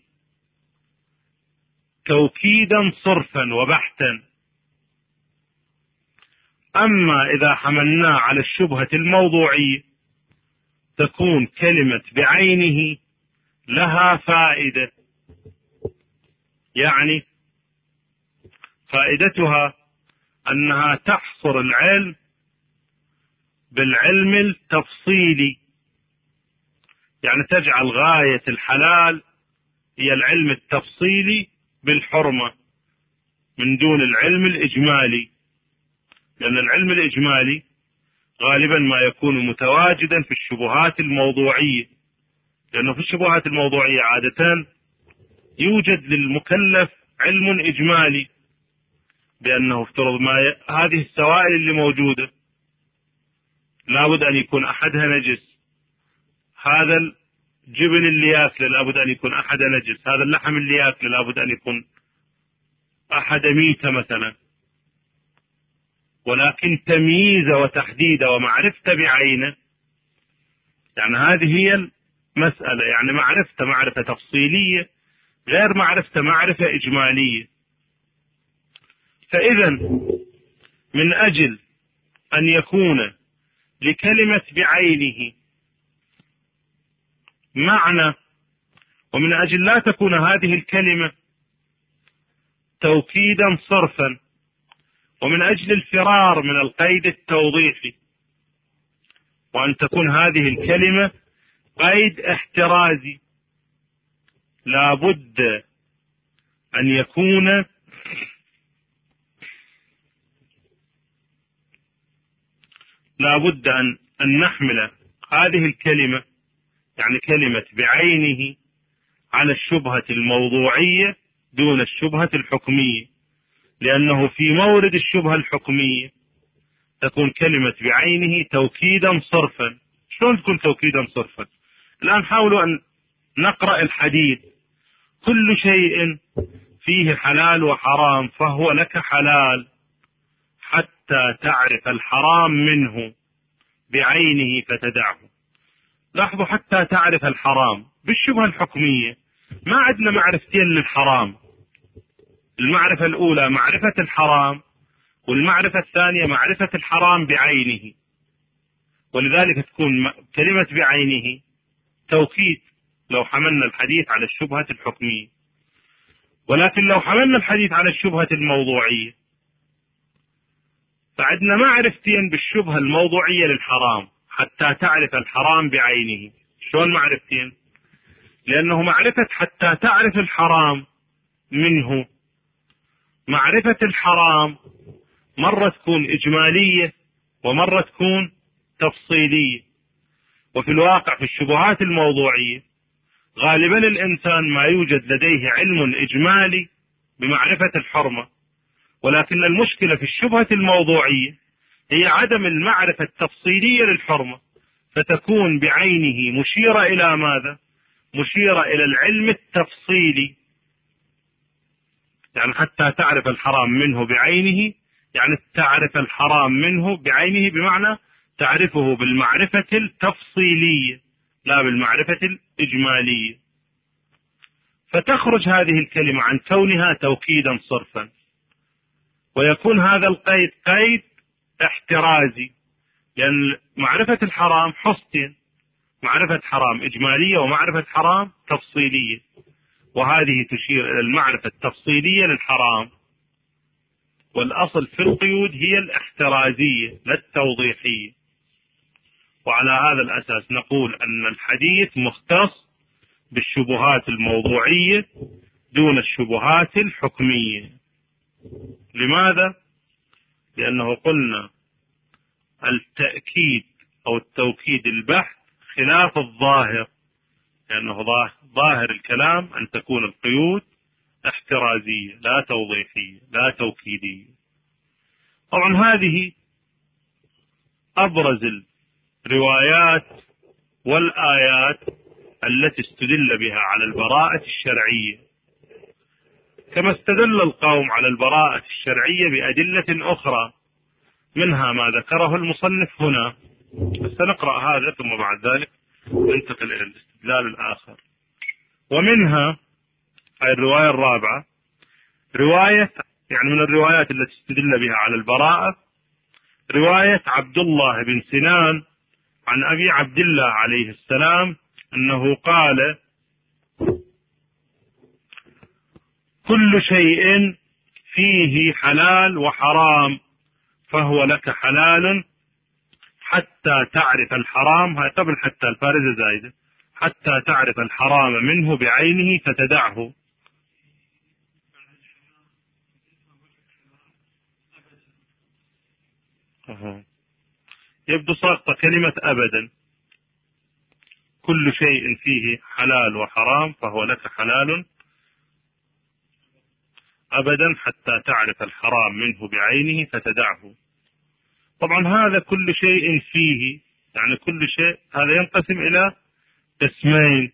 A: توكيدا صرفا وبحتا، أما إذا حملناه على الشبهة الموضوعية تكون كلمة بعينه لها فائدة. يعني فائدتها أنها تحصر العلم بالعلم التفصيلي، يعني تجعل غاية الحلال هي العلم التفصيلي بالحرمة من دون العلم الإجمالي، لأن العلم الإجمالي غالبا ما يكون متواجدا في الشبهات الموضوعية، لأنه في الشبهات الموضوعية عادة يوجد للمكلف علم إجمالي بأنه افترض ما ي... هذه السوائل اللي موجودة لابد أن يكون أحدها نجس، هذا الجبن اللي ياكله لابد أن يكون أحدها نجس، هذا اللحم اللي ياكله لابد أن يكون أحد ميتة مثلا. ولكن تمييز وتحديد ومعرفة بعينه، يعني هذه هي المسألة، يعني معرفة معرفة تفصيلية غير معرفة معرفة إجمالية. فإذا من أجل أن يكون لكلمة بعينه معنى، ومن أجل لا تكون هذه الكلمة توكيدا صرفا، ومن أجل الفرار من القيد التوضيحي، وأن تكون هذه الكلمة قيد احترازي، لابد أن يكون لابد أن أن نحمل هذه الكلمة، يعني كلمة بعينه، على الشبهة الموضوعية دون الشبهة الحكمية، لأنه في مورد الشبهة الحكمية تكون كلمة بعينه توكيدا صرفا. شلون تكون توكيدا صرفا؟ الآن حاولوا أن نقرأ الحديث: كل شيء فيه حلال وحرام فهو لك حلال حتى تعرف الحرام منه بعينه فتدعه. لاحظوا، حتى تعرف الحرام. بالشبهة الحكمية ما عندنا معرفتين للحرام، المعرفة الأولى معرفة الحرام، والمعرفة الثانية معرفة الحرام بعينه، ولذلك تكون كلمة بعينه توكيد لو حملنا الحديث على الشبهة الحكمية. ولكن لو حملنا الحديث على الشبهة الموضوعية فعندنا معرفتين بالشبهة الموضوعية للحرام حتى تعرف الحرام بعينه. شلون معرفتين؟ لأنه معرفة حتى تعرف الحرام منه، معرفة الحرام مرة تكون إجمالية ومرة تكون تفصيلية. وفي الواقع في الشبهات الموضوعية غالبا الإنسان ما يوجد لديه علم إجمالي بمعرفة الحرمة، ولكن المشكلة في الشبهة الموضوعية هي عدم المعرفة التفصيلية للحرمة، فتكون بعينه مشيرة إلى ماذا؟ مشيرة إلى العلم التفصيلي، يعني حتى تعرف الحرام منه بعينه، يعني تعرف الحرام منه بعينه بمعنى تعرفه بالمعرفة التفصيلية لا بالمعرفة الإجمالية، فتخرج هذه الكلمة عن كونها توكيدا صرفا، ويكون هذا القيد قيد احترازي، لأن معرفة الحرام حصتين، معرفة حرام إجمالية ومعرفة حرام تفصيلية، وهذه تشير إلى المعرفة التفصيلية للحرام، والأصل في القيود هي الاحترازية لا التوضيحية. وعلى هذا الأساس نقول أن الحديث مختص بالشبهات الموضوعية دون الشبهات الحكمية. لماذا؟ لأنه قلنا التأكيد أو التوكيد البحث خلاف الظاهر، لأنه ظاهر الكلام أن تكون القيود احترازية لا توضيحية لا توكيدية. طبعا هذه أبرز الروايات والآيات التي استدل بها على البراءة الشرعية، كما استدل القوم على البراءة الشرعية بأدلة أخرى، منها ما ذكره المصنف هنا. سنقرأ هذا ثم بعد ذلك ننتقل إلى الاستدلال الآخر. ومنها أي الرواية الرابعة رواية، يعني من الروايات التي استدل بها على البراءة، رواية عبد الله بن سنان عن أبي عبد الله عليه السلام أنه قال: كل شيء فيه حلال وحرام فهو لك حلال حتى تعرف الحرام، هاي قبل حتى الفارزة زايدة، حتى تعرف الحرام منه بعينه فتدعه. أه. يبدو ساقطة كلمة أبدا. كل شيء فيه حلال وحرام فهو لك حلال أبدا حتى تعرف الحرام منه بعينه فتدعه. طبعا هذا كل شيء فيه، يعني كل شيء هذا ينقسم إلى قسمين،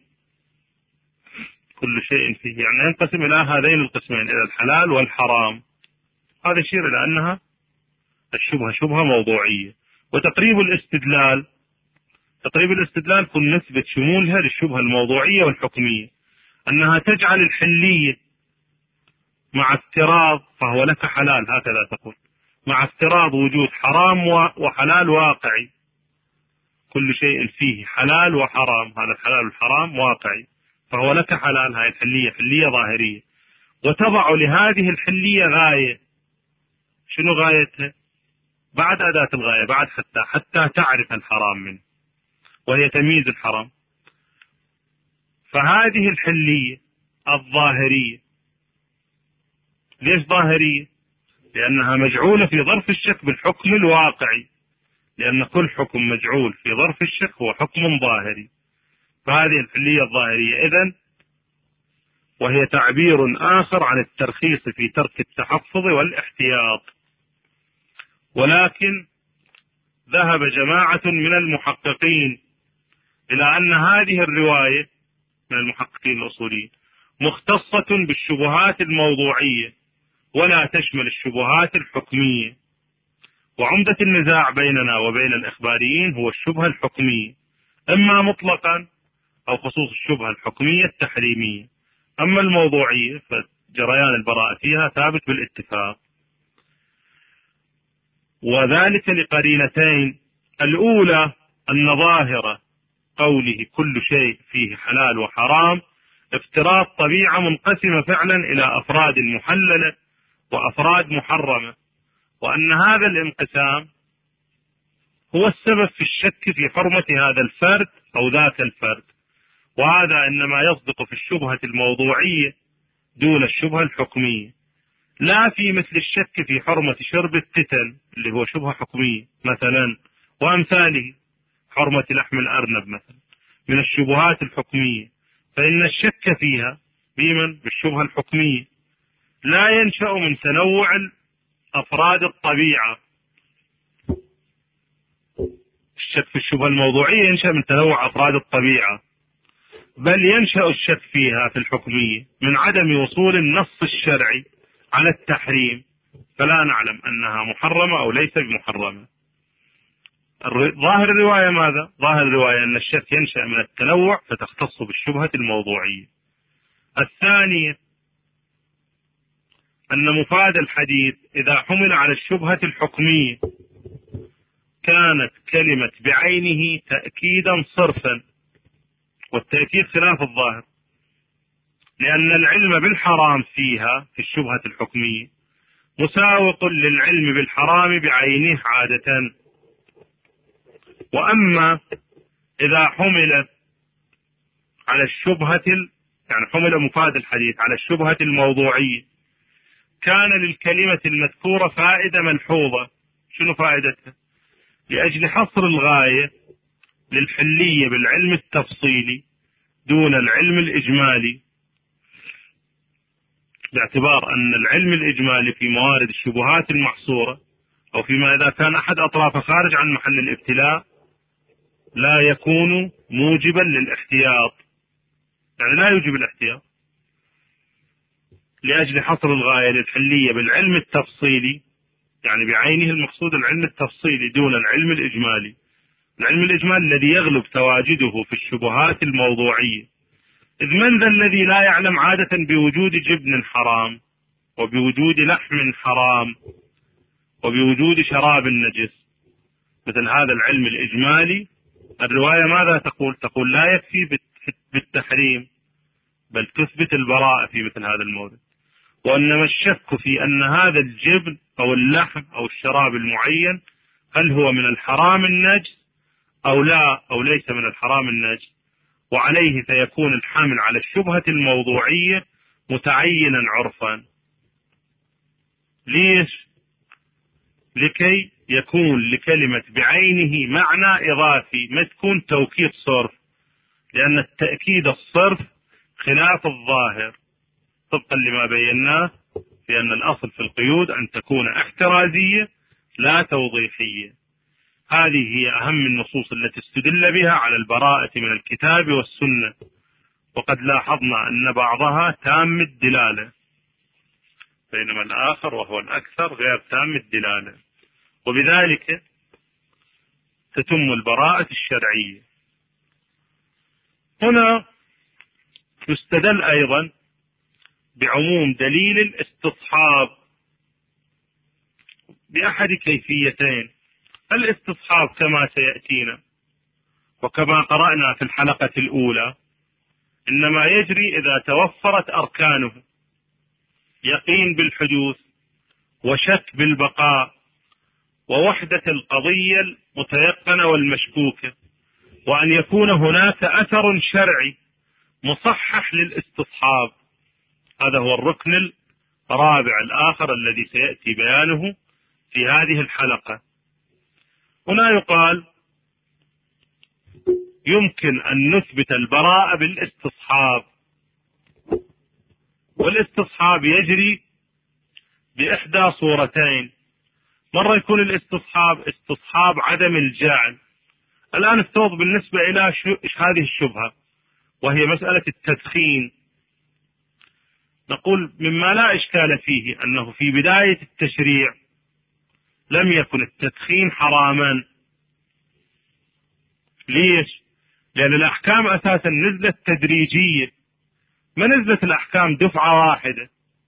A: كل شيء فيه يعني ينقسم إلى هذين القسمين، إلى الحلال والحرام. هذا يشير إلى أنها الشبهة شبهة موضوعية. وتقريب الاستدلال تقريب الاستدلال كن نسبة شمولها للشبهة الموضوعية والحكمية، أنها تجعل الحلية مع افتراض فهو لك حلال، هكذا تقول، مع افتراض وجود حرام وحلال واقعي. كل شيء فيه حلال وحرام، هذا الحلال والحرام واقعي، فهو لك حلال، هاي الحلية حلية ظاهرية. وتضع لهذه الحلية غاية. شنو غايتها؟ بعد أداة الغاية، بعد حتى حتى تعرف الحرام منه، وهي تمييز الحرام. فهذه الحلية الظاهرية، ليش ظاهرية؟ لأنها مجعولة في ظرف الشك بالحكم الواقعي، لأن كل حكم مجعول في ظرف الشك هو حكم ظاهري. فهذه الحلية الظاهرية إذن، وهي تعبير آخر عن الترخيص في ترك التحفظ والاحتياط. ولكن ذهب جماعة من المحققين إلى أن هذه الرواية من المحققين الأصوليين مختصة بالشبهات الموضوعية ولا تشمل الشبهات الحكمية. وعمدة النزاع بيننا وبين الإخباريين هو الشبهة الحكمية، إما مطلقا أو خصوص الشبهة الحكمية التحريمية. أما الموضوعية فجريان البراءة فيها ثابت بالاتفاق، وذلك لقرينتين. الأولى أن ظاهر قوله كل شيء فيه حلال وحرام افتراض طبيعة منقسمة فعلا إلى أفراد محللة وأفراد محرمة، وأن هذا الانقسام هو السبب في الشك في حرمة هذا الفرد أو ذاك الفرد، وهذا إنما يصدق في الشبهة الموضوعية دون الشبهة الحكمية، لا في مثل الشك في حرمة شرب التتن اللي هو شبهة حكمية مثلا، وأمثاله حرمة لحم الأرنب مثلا من الشبهات الحكمية، فإن الشك فيها بمن؟ بالشبهة الحكمية. لا ينشأ من تنوع أفراد الطبيعة. الشك في الشبهة الموضوعية ينشأ من تنوع أفراد الطبيعة، بل ينشأ الشك فيها في الحكمية من عدم وصول النص الشرعي على التحريم، فلا نعلم أنها محرمة أو ليس بمحرمة. ظاهر الرواية ماذا؟ ظاهر الرواية أن الشك ينشأ من التنوع فتختص بالشبهة الموضوعية. الثانية أن مفاد الحديث إذا حمل على الشبهة الحكمية كانت كلمة بعينه تأكيدا صرفا، والتأكيد خلاف الظاهر، لأن العلم بالحرام فيها في الشبهة الحكمية مساوق للعلم بالحرام بعينه عادة. وأما إذا حمل على الشبهة يعني حمل مفاد الحديث على الشبهة الموضوعية كان للكلمة المذكورة فائدة ملحوظة. شنو فائدتها؟ لأجل حصر الغاية للحلية بالعلم التفصيلي دون العلم الإجمالي، باعتبار أن العلم الإجمالي في موارد الشبهات المحصورة أو فيما إذا كان أحد أطرافه خارج عن محل الابتلاء لا يكون موجبا للاحتياط، يعني لا يوجب الاحتياط. لأجل حصر الغاية للحلية بالعلم التفصيلي، يعني بعينه المقصود العلم التفصيلي دون العلم الإجمالي. العلم الإجمالي الذي يغلب تواجده في الشبهات الموضوعية، إذ من ذا الذي لا يعلم عادة بوجود جبن حرام وبوجود لحم حرام وبوجود شراب نجس؟ مثل هذا العلم الإجمالي الرواية ماذا تقول؟ تقول لا يكفي بالتحريم بل تثبت البراءة في مثل هذا المورد. وإنما الشك في أن هذا الجبن أو اللحم أو الشراب المعين هل هو من الحرام النجس أو لا أو ليس من الحرام النجس، وعليه فيكون الحمل على الشبهة الموضوعية متعينا عرفا. ليش؟ لكي يكون لكلمة بعينه معنى إضافي، ما تكون توكيد صرف، لأن التأكيد الصرف خلاف الظاهر طبقا لما بيناه في أن الأصل في القيود أن تكون احترازية لا توضيحية. هذه هي أهم النصوص التي استدل بها على البراءة من الكتاب والسنة، وقد لاحظنا أن بعضها تام الدلالة بينما الآخر وهو الأكثر غير تام الدلالة، وبذلك تتم البراءة الشرعية. هنا يستدل أيضا بعموم دليل الاستصحاب بأحد كيفيتين. الاستصحاب كما سيأتينا وكما قرأنا في الحلقة الأولى إنما يجري إذا توفرت أركانه: يقين بالحدوث وشك بالبقاء ووحدة القضية المتيقنة والمشكوكة، وأن يكون هناك أثر شرعي مصحح للاستصحاب. هذا هو الركن الرابع الآخر الذي سيأتي بيانه في هذه الحلقة. هنا يقال يمكن أن نثبت البراءة بالاستصحاب، والاستصحاب يجري بإحدى صورتين: مرة يكون الاستصحاب استصحاب عدم الجعل. الآن افترض بالنسبة إلى هذه الشبهة وهي مسألة التدخين، نقول مما لا إشكال فيه أنه في بداية التشريع لم يكن التدخين حراما. ليش؟ لأن الأحكام أساسا نزلت تدريجية، ما نزلت الأحكام دفعة واحدة.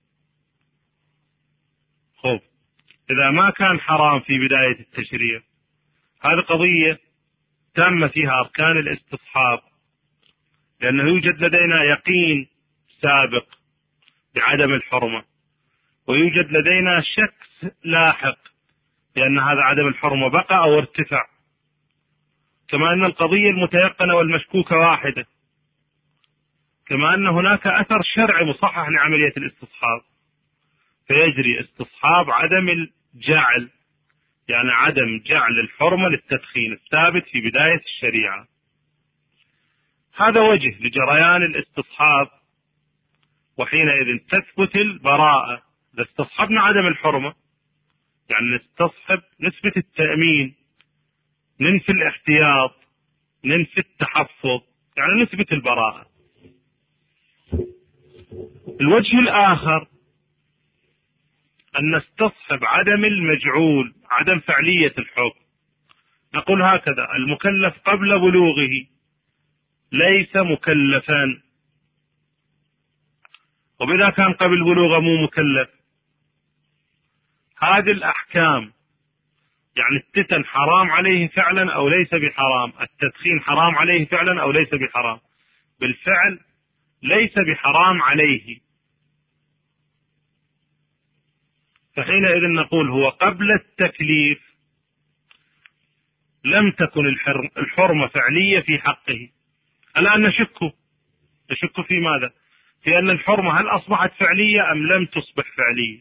A: خب إذا ما كان حرام في بداية التشريع، هذه قضية تم فيها أركان الاستصحاب، لأنه يوجد لدينا يقين سابق بعدم الحرمة، ويوجد لدينا شك لاحق لأن هذا عدم الحرمة بقى أو ارتفع، كما أن القضية المتيقنة والمشكوكة واحدة، كما أن هناك أثر شرعي مصحح لعملية الاستصحاب، فيجري استصحاب عدم الجعل، يعني عدم جعل الحرمة للتدخين الثابت في بداية الشريعة. هذا وجه لجريان الاستصحاب، وحينئذ تثبت البراءة إذا استصحبنا عدم الحرمة يعني نستصحب نسبة التأمين، ننفي الاحتياط، ننفي التحفظ، يعني نثبت البراءة. الوجه الآخر أن نستصحب عدم المجعول، عدم فعلية الحكم. نقول هكذا: المكلف قبل بلوغه ليس مكلفا، وبإذا كان قبل بلوغه مو مكلف، هذه الأحكام يعني التتن حرام عليه فعلا أو ليس بحرام، التدخين حرام عليه فعلا أو ليس بحرام، بالفعل ليس بحرام عليه، فحينئذ نقول هو قبل التكليف لم تكن الحرمة فعلية في حقه. الآن نشك نشك في ماذا؟ في أن الحرمة هل أصبحت فعلية أم لم تصبح فعلية.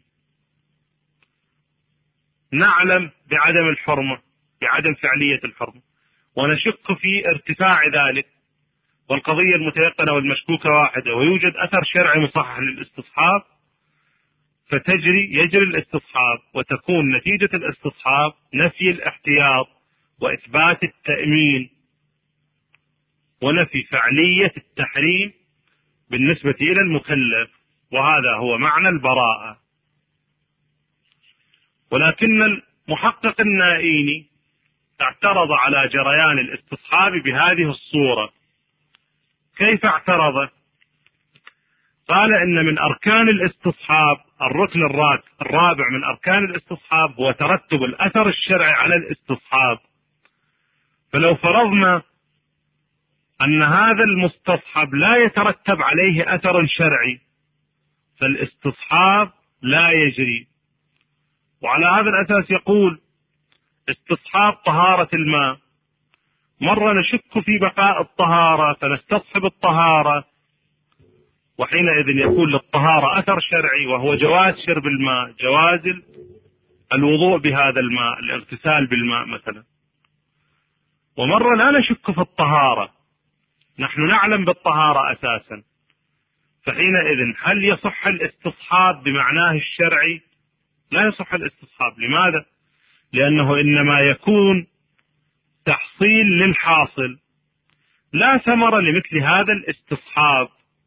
A: نعلم بعدم الحرمة، بعدم فعلية الحرمة، ونشك في ارتفاع ذلك، والقضية المتيقنة والمشكوكة واحدة، ويوجد أثر شرعي مصحح للاستصحاب، فتجري يجري الاستصحاب، وتكون نتيجة الاستصحاب نفي الاحتياط وإثبات التأمين ونفي فعلية التحريم بالنسبة إلى المكلف، وهذا هو معنى البراءة. ولكن المحقق النائيني اعترض على جريان الاستصحاب بهذه الصورة. كيف اعترض؟ قال إن من أركان الاستصحاب الركن الرابع من أركان الاستصحاب هو ترتب الأثر الشرعي على الاستصحاب، فلو فرضنا أن هذا المستصحب لا يترتب عليه أثر شرعي فالاستصحاب لا يجري. وعلى هذا الأساس يقول استصحاب طهارة الماء، مرة نشك في بقاء الطهارة فنستصحب الطهارة، وحينئذ يكون للطهارة أثر شرعي وهو جواز شرب الماء، جواز الوضوء بهذا الماء، الاغتسال بالماء مثلا. ومرة لا نشك في الطهارة، نحن نعلم بالطهارة أساسا، فحينئذ هل يصح الاستصحاب بمعناه الشرعي؟ لا يصح الاستصحاب. لماذا؟ لأنه إنما يكون تحصيل للحاصل، لا ثمر لمثل هذا الاستصحاب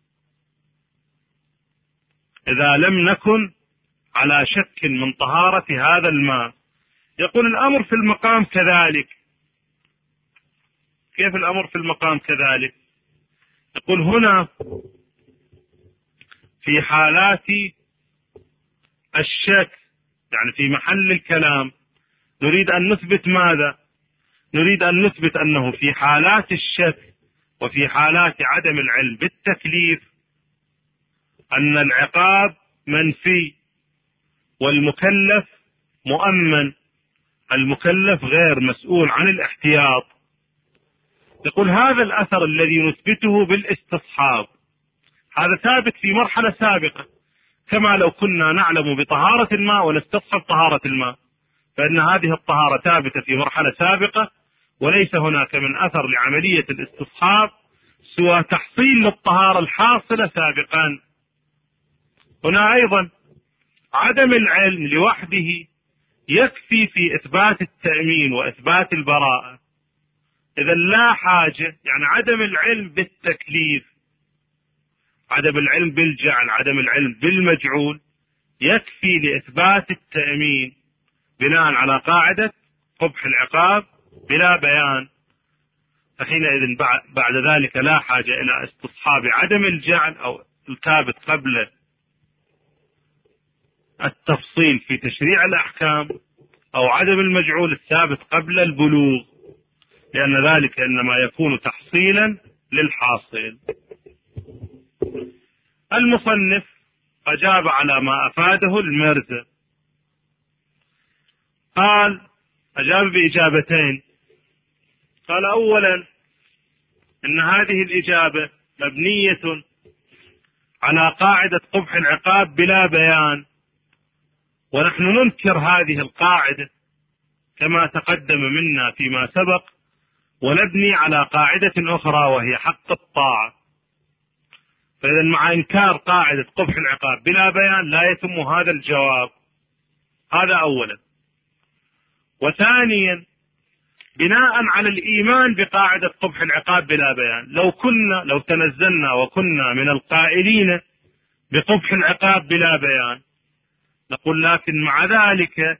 A: إذا لم نكن على شك من طهارة هذا الماء. يقول الأمر في المقام كذلك. كيف الأمر في المقام كذلك؟ يقول هنا في حالات الشك، يعني في محل الكلام، نريد أن نثبت ماذا؟ نريد أن نثبت أنه في حالات الشك وفي حالات عدم العلم بالتكليف أن العقاب منفي والمكلف مؤمن، المكلف غير مسؤول عن الاحتياط. يقول هذا الأثر الذي نثبته بالاستصحاب هذا ثابت في مرحلة سابقة، كما لو كنا نعلم بطهارة الماء ونستصحب طهارة الماء، فإن هذه الطهارة ثابتة في مرحلة سابقة، وليس هناك من أثر لعملية الاستصحاب سوى تحصيل للطهارة الحاصلة سابقا. هنا أيضا عدم العلم لوحده يكفي في إثبات التأمين وإثبات البراءة. إذا لا حاجة، يعني عدم العلم بالتكليف، عدم العلم بالجعل، عدم العلم بالمجعول يكفي لإثبات التأمين بناء على قاعدة قبح العقاب بلا بيان، فحينئذ بعد ذلك لا حاجة إلى استصحاب عدم الجعل أو الثابت قبل التفصيل في تشريع الأحكام أو عدم المجعول الثابت قبل البلوغ، لأن ذلك إنما يكون تحصيلا للحاصل. المصنف أجاب على ما أفاده المرزا، قال أجاب بإجابتين. قال أولا إن هذه الإجابة مبنية على قاعدة قبح العقاب بلا بيان، ونحن ننكر هذه القاعدة كما تقدم منا فيما سبق، ونبني على قاعدة أخرى وهي حق الطاعة. فإذا مع إنكار قاعدة قبح العقاب بلا بيان لا يتم هذا الجواب. هذا أولا. وثانيا بناء على الإيمان بقاعدة قبح العقاب بلا بيان، لو كنا لو تنزلنا وكنا من القائلين بقبح العقاب بلا بيان نقول لكن مع ذلك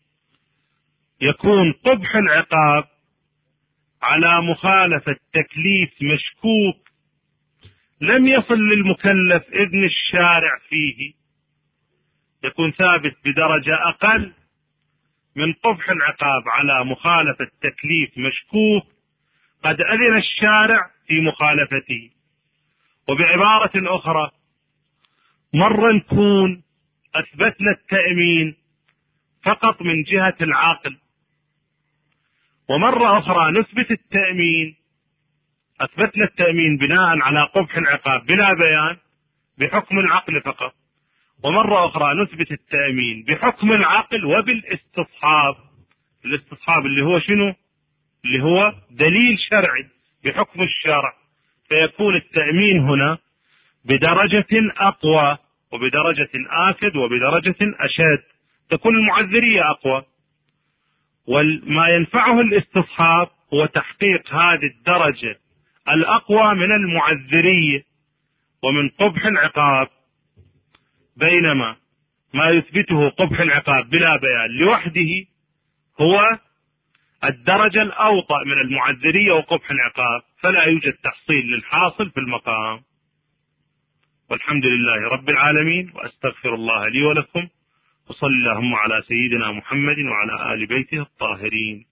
A: يكون قبح العقاب على مخالفة تكليف مشكوك لم يصل للمكلف إذن الشارع فيه، يكون ثابت بدرجة أقل من قبح العقاب على مخالفة تكليف مشكوك قد أذن الشارع في مخالفته. وبعبارة أخرى، مرة نكون أثبتنا التأمين فقط من جهة العقل، ومرة أخرى نثبت التأمين أثبتنا التأمين بناء على قبح العقاب بلا بيان بحكم العقل فقط، ومرة أخرى نثبت التأمين بحكم العقل وبالاستصحاب. الاستصحاب اللي هو شنو؟ اللي هو دليل شرعي بحكم الشرع، فيكون التأمين هنا بدرجة أقوى وبدرجة آكد وبدرجة أشد، تكون المعذرية أقوى. وما ينفعه الاستصحاب هو تحقيق هذه الدرجة الأقوى من المعذرية ومن قبح العقاب، بينما ما يثبته قبح العقاب بلا بيان لوحده هو الدرجة الأوطأ من المعذرية وقبح العقاب، فلا يوجد تحصيل للحاصل في المقام. والحمد لله رب العالمين، وأستغفر الله لي ولكم، وصلى اللهم على سيدنا محمد وعلى آل بيته الطاهرين.